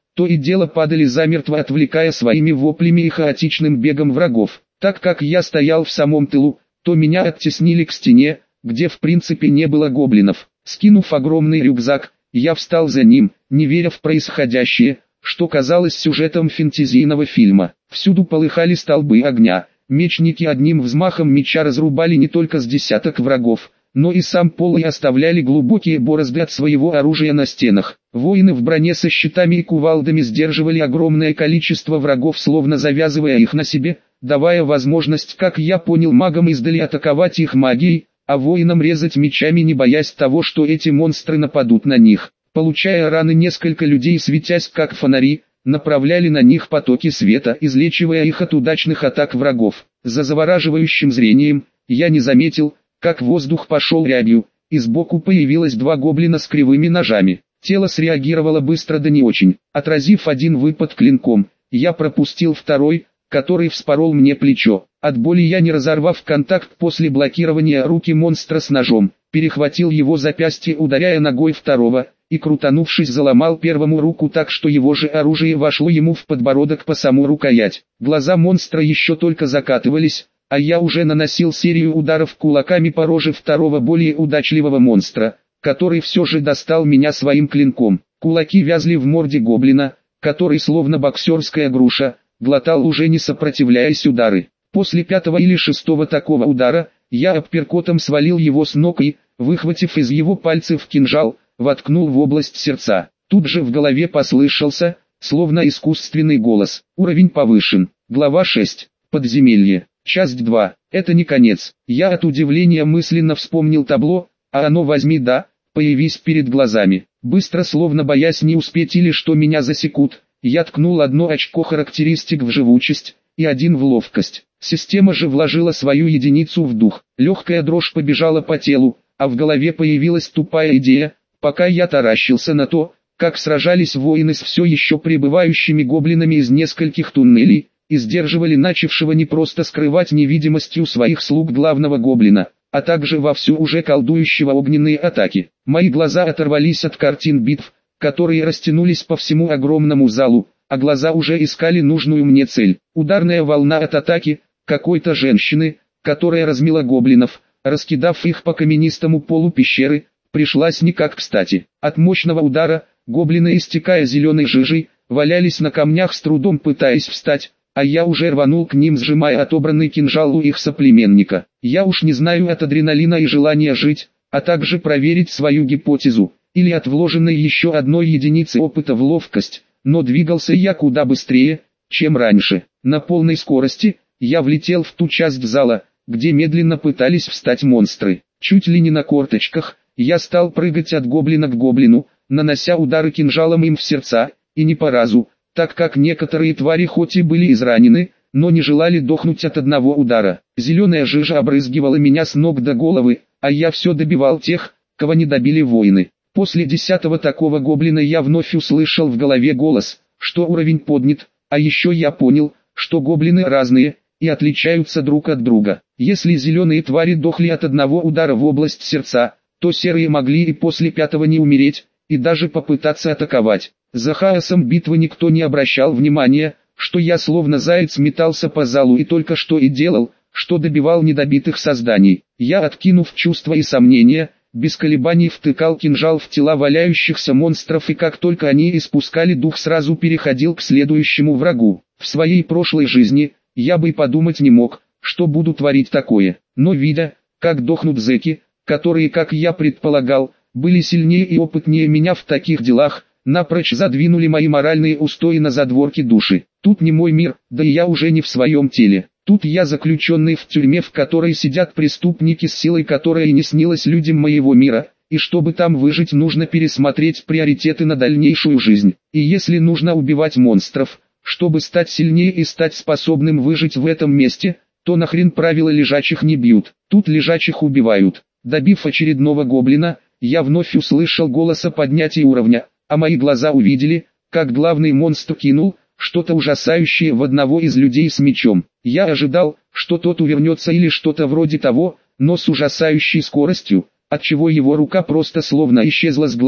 то и дело падали замертво, отвлекая своими воплями и хаотичным бегом врагов. Так как я стоял в самом тылу, то меня оттеснили к стене, где в принципе не было гоблинов. Скинув огромный рюкзак, я встал за ним, не веря в происходящее, что казалось сюжетом фэнтезийного фильма. Всюду полыхали столбы огня, мечники одним взмахом меча разрубали не только с десяток врагов, но и сам пол и оставляли глубокие борозды от своего оружия на стенах. Воины в броне со щитами и кувалдами сдерживали огромное количество врагов, словно завязывая их на себе, давая возможность, как я понял, магам издали атаковать их магией, а воинам резать мечами, не боясь того, что эти монстры нападут на них. Получая раны, несколько людей, светясь как фонари, направляли на них потоки света, излечивая их от удачных атак врагов. За завораживающим зрением, я не заметил, как воздух пошел рябью, и сбоку появилось два гоблина с кривыми ножами. Тело среагировало быстро, да не очень. Отразив один выпад клинком, я пропустил второй, который вспорол мне плечо. От боли я, не разорвав контакт после блокирования руки монстра с ножом, перехватил его запястье, ударяя ногой второго, и, крутанувшись, заломал первому руку так, что его же оружие вошло ему в подбородок по саму рукоять. Глаза монстра еще только закатывались, а я уже наносил серию ударов кулаками по роже второго более удачливого монстра, который все же достал меня своим клинком. Кулаки вязли в морде гоблина, который, словно боксерская груша, глотал, уже не сопротивляясь удары. После пятого или шестого такого удара, я апперкотом свалил его с ног и, выхватив из его пальцев кинжал, воткнул в область сердца. Тут же в голове послышался, словно искусственный голос: уровень повышен. Глава шесть. Подземелье. Часть два. Это не конец. Я от удивления мысленно вспомнил табло, а оно возьми да, появись перед глазами. Быстро, словно боясь не успеть или что меня засекут, я ткнул одно очко характеристик в живучесть и один в ловкость. Система же вложила свою единицу в дух. Легкая дрожь побежала по телу, а в голове появилась тупая идея, пока я таращился на то, как сражались воины с все еще пребывающими гоблинами из нескольких туннелей, и сдерживали начавшего не просто скрывать невидимостью своих слуг главного гоблина, а также вовсю уже колдующего огненные атаки. Мои глаза оторвались от картин битв, которые растянулись по всему огромному залу, а глаза уже искали нужную мне цель. Ударная волна от атаки какой-то женщины, которая размела гоблинов, раскидав их по каменистому полу пещеры, пришлась никак кстати. От мощного удара, гоблины, истекая зеленой жижей, валялись на камнях, с трудом пытаясь встать, а я уже рванул к ним, сжимая отобранный кинжал у их соплеменника. Я уж не знаю, от адреналина и желания жить, а также проверить свою гипотезу, или от вложенной еще одной единицы опыта в ловкость, но двигался я куда быстрее, чем раньше. На полной скорости я влетел в ту часть зала, где медленно пытались встать монстры. Чуть ли не на корточках, я стал прыгать от гоблина к гоблину, нанося удары кинжалом им в сердца, и не по разу, так как некоторые твари хоть и были изранены, но не желали дохнуть от одного удара. Зеленая жижа обрызгивала меня с ног до головы, а я все добивал тех, кого не добили воины. После десятого такого гоблина я вновь услышал в голове голос, что уровень поднят, а еще я понял, что гоблины разные и отличаются друг от друга. Если зеленые твари дохли от одного удара в область сердца, то серые могли и после пятого не умереть, и даже попытаться атаковать. За хаосом битвы никто не обращал внимания, что я словно заяц метался по залу и только что и делал, что добивал недобитых созданий. Я, откинув чувства и сомнения, без колебаний втыкал кинжал в тела валяющихся монстров, и как только они испускали дух, сразу переходил к следующему врагу. В своей прошлой жизни я бы и подумать не мог, что буду творить такое, но видя, как дохнут зэки, которые, как я предполагал, были сильнее и опытнее меня в таких делах, напрочь задвинули мои моральные устои на задворки души. Тут не мой мир, да и я уже не в своем теле. Тут я заключенный в тюрьме, в которой сидят преступники, с силой которая и не снилась людям моего мира, и чтобы там выжить, нужно пересмотреть приоритеты на дальнейшую жизнь. И если нужно убивать монстров, чтобы стать сильнее и стать способным выжить в этом месте, то нахрен правила лежачих не бьют, тут лежачих убивают. Добив очередного гоблина, я вновь услышал голос о поднятии уровня, а мои глаза увидели, как главный монстр кинул что-то ужасающее в одного из людей с мечом. Я ожидал, что тот увернется или что-то вроде того, но с ужасающей скоростью, отчего его рука просто словно исчезла с глаз,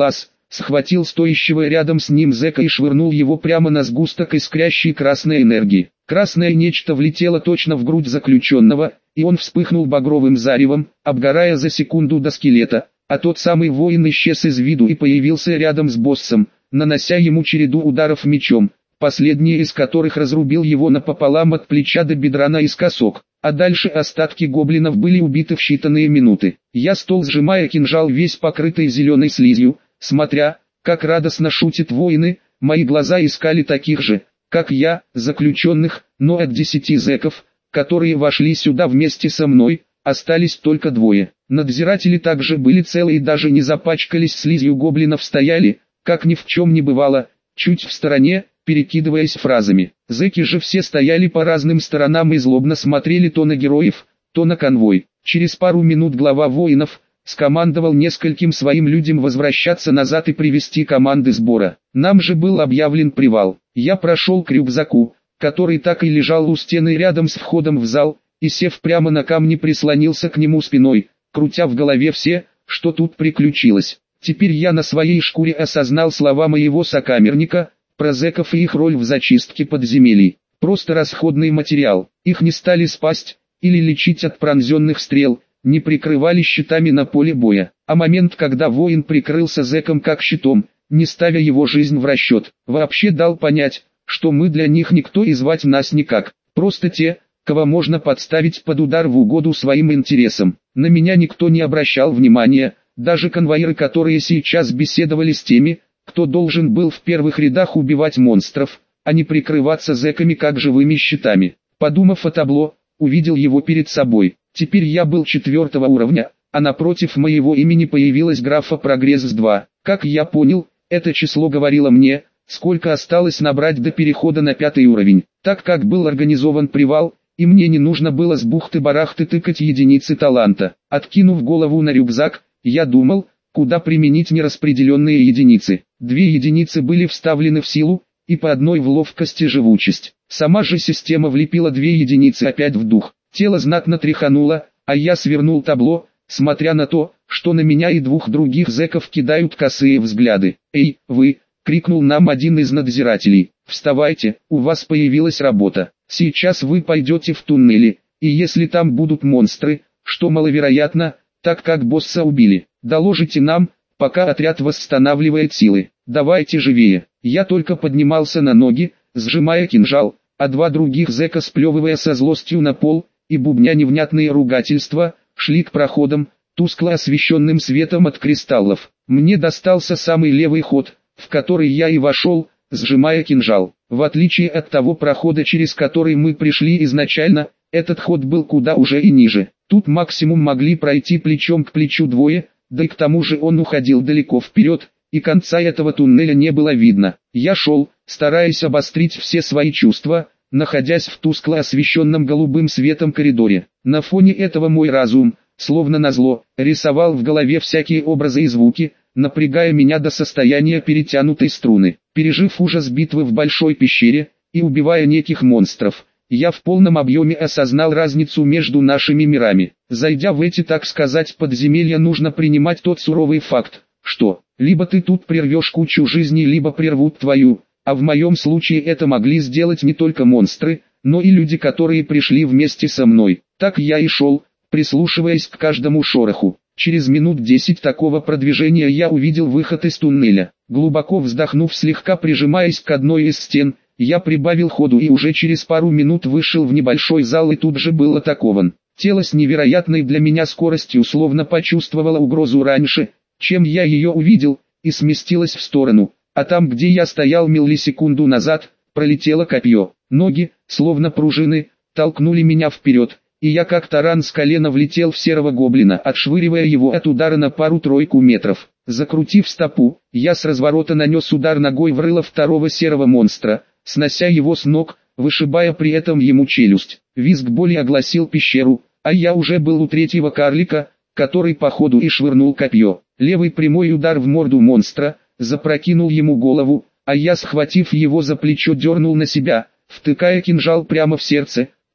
схватил стоящего рядом с ним зэка и швырнул его прямо на сгусток искрящей красной энергии. Красное нечто влетело точно в грудь заключенного, и он вспыхнул багровым заревом, обгорая за секунду до скелета, а тот самый воин исчез из виду и появился рядом с боссом, нанося ему череду ударов мечом, последний из которых разрубил его напополам от плеча до бедра наискосок, а дальше остатки гоблинов были убиты в считанные минуты. Я стол, сжимая кинжал весь покрытый зеленой слизью, смотря, как радостно шутят воины, мои глаза искали таких же, как я, заключенных, но от десяти зэков, которые вошли сюда вместе со мной, остались только двое. Надзиратели также были целы и даже не запачкались слизью, гоблинов стояли, как ни в чем не бывало, чуть в стороне, перекидываясь фразами. Зэки же все стояли по разным сторонам и злобно смотрели то на героев, то на конвой. Через пару минут глава воинов скомандовал нескольким своим людям возвращаться назад и привести команды сбора. Нам же был объявлен привал. Я прошел к рюкзаку, который так и лежал у стены рядом с входом в зал, и сев прямо на камни прислонился к нему спиной, крутя в голове все, что тут приключилось. Теперь я на своей шкуре осознал слова моего сокамерника про зэков и их роль в зачистке подземелий. Просто расходный материал. Их не стали спасть или лечить от пронзенных стрел, не прикрывали щитами на поле боя. А момент, когда воин прикрылся зэком как щитом, не ставя его жизнь в расчет, вообще дал понять, что мы для них никто и звать нас никак. Просто те, кого можно подставить под удар в угоду своим интересам. На меня никто не обращал внимания, даже конвоиры, которые сейчас беседовали с теми, кто должен был в первых рядах убивать монстров, а не прикрываться зэками как живыми щитами. Подумав о табло, увидел его перед собой. Теперь я был четвертого уровня, а напротив моего имени появилась графа «Прогресс два». Как я понял, это число говорило мне, сколько осталось набрать до перехода на пятый уровень. Так как был организован привал, и мне не нужно было с бухты-барахты тыкать единицы таланта. Откинув голову на рюкзак, я думал, куда применить нераспределенные единицы. Две единицы были вставлены в силу, и по одной в ловкость и живучесть. Сама же система влепила две единицы опять в дух. Тело знатно тряхануло, а я свернул табло, смотря на то, что на меня и двух других зэков кидают косые взгляды. «Эй, вы!» — крикнул нам один из надзирателей. «Вставайте, у вас появилась работа. Сейчас вы пойдете в туннели, и если там будут монстры, что маловероятно, так как босса убили, доложите нам, пока отряд восстанавливает силы. Давайте живее». Я только поднимался на ноги, сжимая кинжал, а два других зэка, сплевывая со злостью на пол и бубня невнятные ругательства, шли к проходам, тускло освещенным светом от кристаллов. Мне достался самый левый ход, в который я и вошел, сжимая кинжал. В отличие от того прохода, через который мы пришли изначально, этот ход был куда уже и ниже. Тут максимум могли пройти плечом к плечу двое, да и к тому же он уходил далеко вперед, и конца этого туннеля не было видно. Я шел, стараясь обострить все свои чувства, находясь в тускло освещенном голубым светом коридоре. На фоне этого мой разум, словно назло, рисовал в голове всякие образы и звуки, напрягая меня до состояния перетянутой струны. Пережив ужас битвы в большой пещере и убивая неких монстров, я в полном объеме осознал разницу между нашими мирами. Зайдя в эти, так сказать, подземелья, нужно принимать тот суровый факт, что либо ты тут прервешь кучу жизней, либо прервут твою, а в моем случае это могли сделать не только монстры, но и люди, которые пришли вместе со мной. Так я и шел, прислушиваясь к каждому шороху. Через минут десять такого продвижения я увидел выход из туннеля. Глубоко вздохнув, слегка прижимаясь к одной из стен, я прибавил ходу и уже через пару минут вышел в небольшой зал и тут же был атакован. Тело с невероятной для меня скоростью словно почувствовало угрозу раньше, чем я ее увидел, и сместилось в сторону, а там, где я стоял миллисекунду назад, пролетело копье. Ноги, словно пружины, толкнули меня вперед, и я как таран с колена влетел в серого гоблина, отшвыривая его от удара на пару-тройку метров. Закрутив стопу, я с разворота нанес удар ногой в рыло второго серого монстра, снося его с ног, вышибая при этом ему челюсть. Визг боли огласил пещеру, а я уже был у третьего карлика, который по ходу и швырнул копье. Левый прямой удар в морду монстра, запрокинул ему голову, а я, схватив его за плечо, дернул на себя, втыкая кинжал прямо в сердце,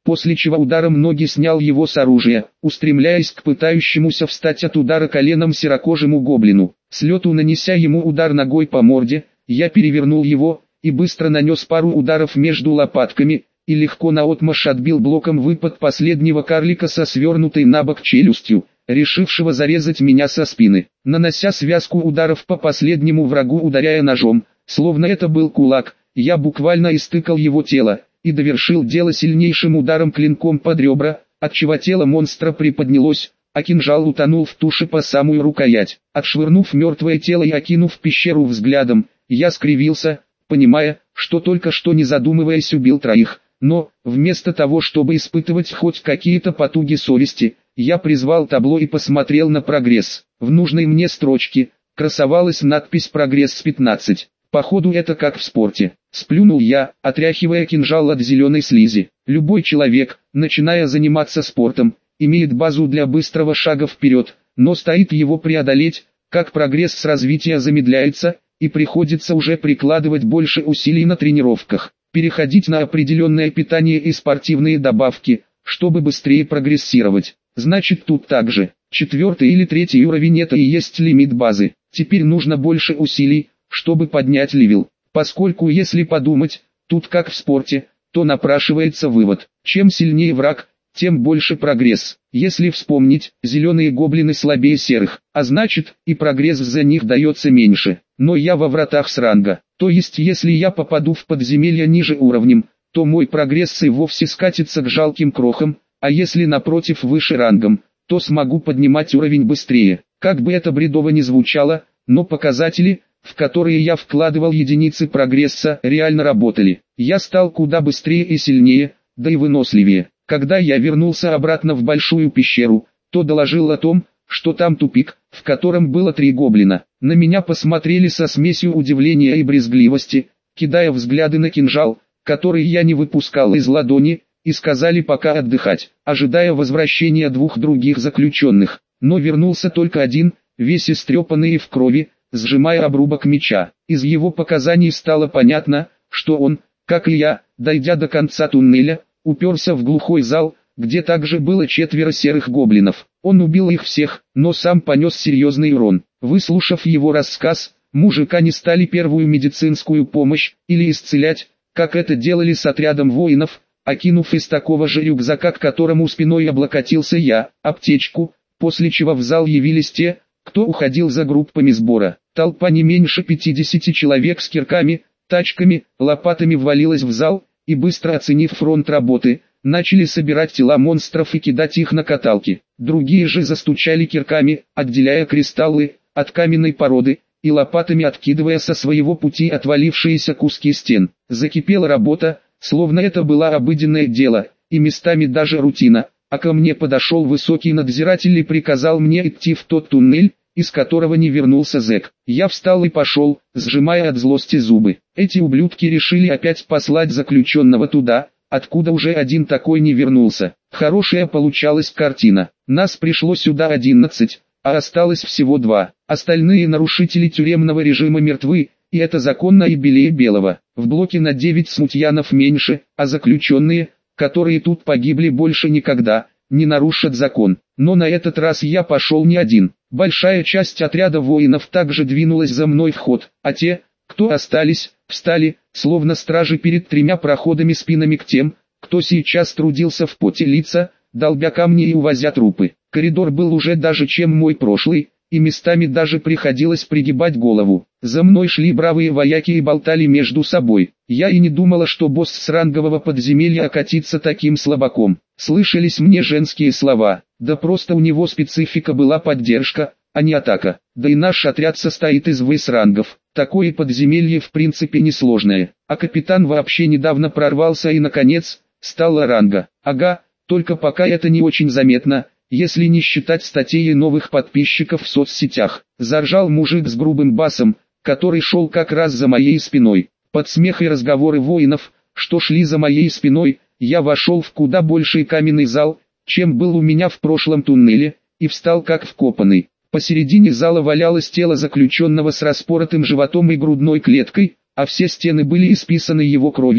после чего ударом ноги снял его с оружия, устремляясь к пытающемуся встать от удара коленом серокожему гоблину. С лету нанеся ему удар ногой по морде, я перевернул его, и быстро нанес пару ударов между лопатками, и легко наотмашь отбил блоком выпад последнего карлика со свернутой на бок челюстью, решившего зарезать меня со спины. Нанося связку ударов по последнему врагу, ударяя ножом, словно это был кулак, я буквально истыкал его тело, и довершил дело сильнейшим ударом клинком под ребра, отчего тело монстра приподнялось, а кинжал утонул в туше по самую рукоять. Отшвырнув мертвое тело и окинув пещеру взглядом, я скривился, понимая, что только что не задумываясь убил троих. Но, вместо того чтобы испытывать хоть какие-то потуги совести, я призвал табло и посмотрел на прогресс. В нужной мне строчке красовалась надпись «Прогресс пятнадцать». Походу это как в спорте. Сплюнул я, отряхивая кинжал от зеленой слизи. Любой человек, начиная заниматься спортом, имеет базу для быстрого шага вперед, но стоит его преодолеть, как прогресс развития замедляется, и приходится уже прикладывать больше усилий на тренировках. Переходить на определенное питание и спортивные добавки, чтобы быстрее прогрессировать. Значит тут также, четвертый или третий уровень это и есть лимит базы. Теперь нужно больше усилий, чтобы поднять левел. Поскольку если подумать, тут как в спорте, то напрашивается вывод. Чем сильнее враг, тем больше прогресс. Если вспомнить, зеленые гоблины слабее серых, а значит, и прогресс за них дается меньше. Но я во вратах с ранга. То есть если я попаду в подземелье ниже уровнем, то мой прогресс и вовсе скатится к жалким крохам, а если напротив выше рангом, то смогу поднимать уровень быстрее. Как бы это бредово ни звучало, но показатели, в которые я вкладывал единицы прогресса, реально работали. Я стал куда быстрее и сильнее, да и выносливее. Когда я вернулся обратно в большую пещеру, то доложил о том, что там тупик, в котором было три гоблина. На меня посмотрели со смесью удивления и брезгливости, кидая взгляды на кинжал, который я не выпускал из ладони, и сказали пока отдыхать, ожидая возвращения двух других заключенных. Но вернулся только один, весь истрепанный и в крови, сжимая обрубок меча. Из его показаний стало понятно, что он, как и я, дойдя до конца туннеля, уперся в глухой зал, где также было четверо серых гоблинов. Он убил их всех, но сам понес серьезный урон. Выслушав его рассказ, мужика не стали первую медицинскую помощь или исцелять, как это делали с отрядом воинов, окинув из такого же рюкзака, к которому спиной облокотился я, аптечку, после чего в зал явились те, кто уходил за группами сбора. Толпа не меньше пятидесяти человек с кирками, тачками, лопатами ввалилась в зал, и быстро оценив фронт работы, начали собирать тела монстров и кидать их на каталки. Другие же застучали кирками, отделяя кристаллы от каменной породы, и лопатами откидывая со своего пути отвалившиеся куски стен. Закипела работа, словно это было обыденное дело, и местами даже рутина, а ко мне подошел высокий надзиратель и приказал мне идти в тот туннель, из которого не вернулся зэк. Я встал и пошел, сжимая от злости зубы. Эти ублюдки решили опять послать заключенного туда, откуда уже один такой не вернулся. Хорошая получалась картина. Нас пришло сюда одиннадцать, а осталось всего два. Остальные нарушители тюремного режима мертвы, и это законно и белее белого. В блоке на девять смутьянов меньше, а заключенные, которые тут погибли больше никогда, не нарушат закон. Но на этот раз я пошел не один. Большая часть отряда воинов также двинулась за мной в ход, а те, кто остались, встали, словно стражи перед тремя проходами спинами к тем, кто сейчас трудился в поте лица, долбя камни и увозя трупы. Коридор был уже даже чем мой прошлый, и местами даже приходилось пригибать голову. За мной шли бравые вояки и болтали между собой. Я и не думала, что босс с рангового подземелья окатится таким слабаком. Слышались мне женские слова, да просто у него специфика была поддержка, а не атака. Да и наш отряд состоит из вейс-рангов. Такое подземелье в принципе несложное. А капитан вообще недавно прорвался и наконец, стало ранга. Ага, только пока это не очень заметно, если не считать статей и новых подписчиков в соцсетях. Заржал мужик с грубым басом, который шел как раз за моей спиной. Под смех и разговоры воинов, что шли за моей спиной, я вошел в куда больший каменный зал, чем был у меня в прошлом туннеле, и встал как вкопанный. Посередине зала валялось тело заключенного с распоротым животом и грудной клеткой, а все стены были исписаны его кровью,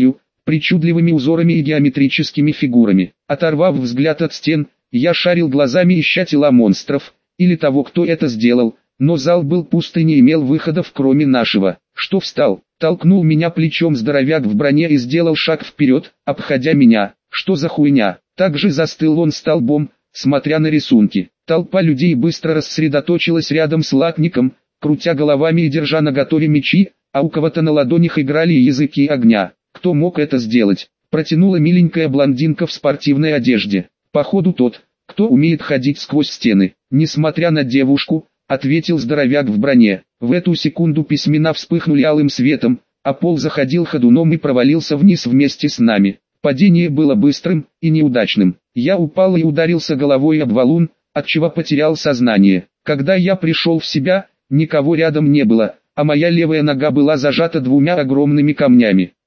причудливыми узорами и геометрическими фигурами. Оторвав взгляд от стен, я шарил глазами, ища тела монстров, или того, кто это сделал, но зал был пуст и не имел выходов кроме нашего. Что встал? Толкнул меня плечом здоровяк в броне и сделал шаг вперед, обходя меня. Что за хуйня? Также застыл он столбом, смотря на рисунки. Толпа людей быстро рассредоточилась рядом с латником, крутя головами и держа наготове мечи, а у кого-то на ладонях играли языки огня. Кто мог это сделать? Протянула миленькая блондинка в спортивной одежде. Походу тот, кто умеет ходить сквозь стены. Несмотря на девушку, ответил здоровяк в броне. В эту секунду письмена вспыхнули алым светом, а пол заходил ходуном и провалился вниз вместе с нами. Падение было быстрым и неудачным. Я упал и ударился головой об валун, отчего потерял сознание. Когда я пришел в себя, никого рядом не было, а моя левая нога была зажата двумя огромными камнями.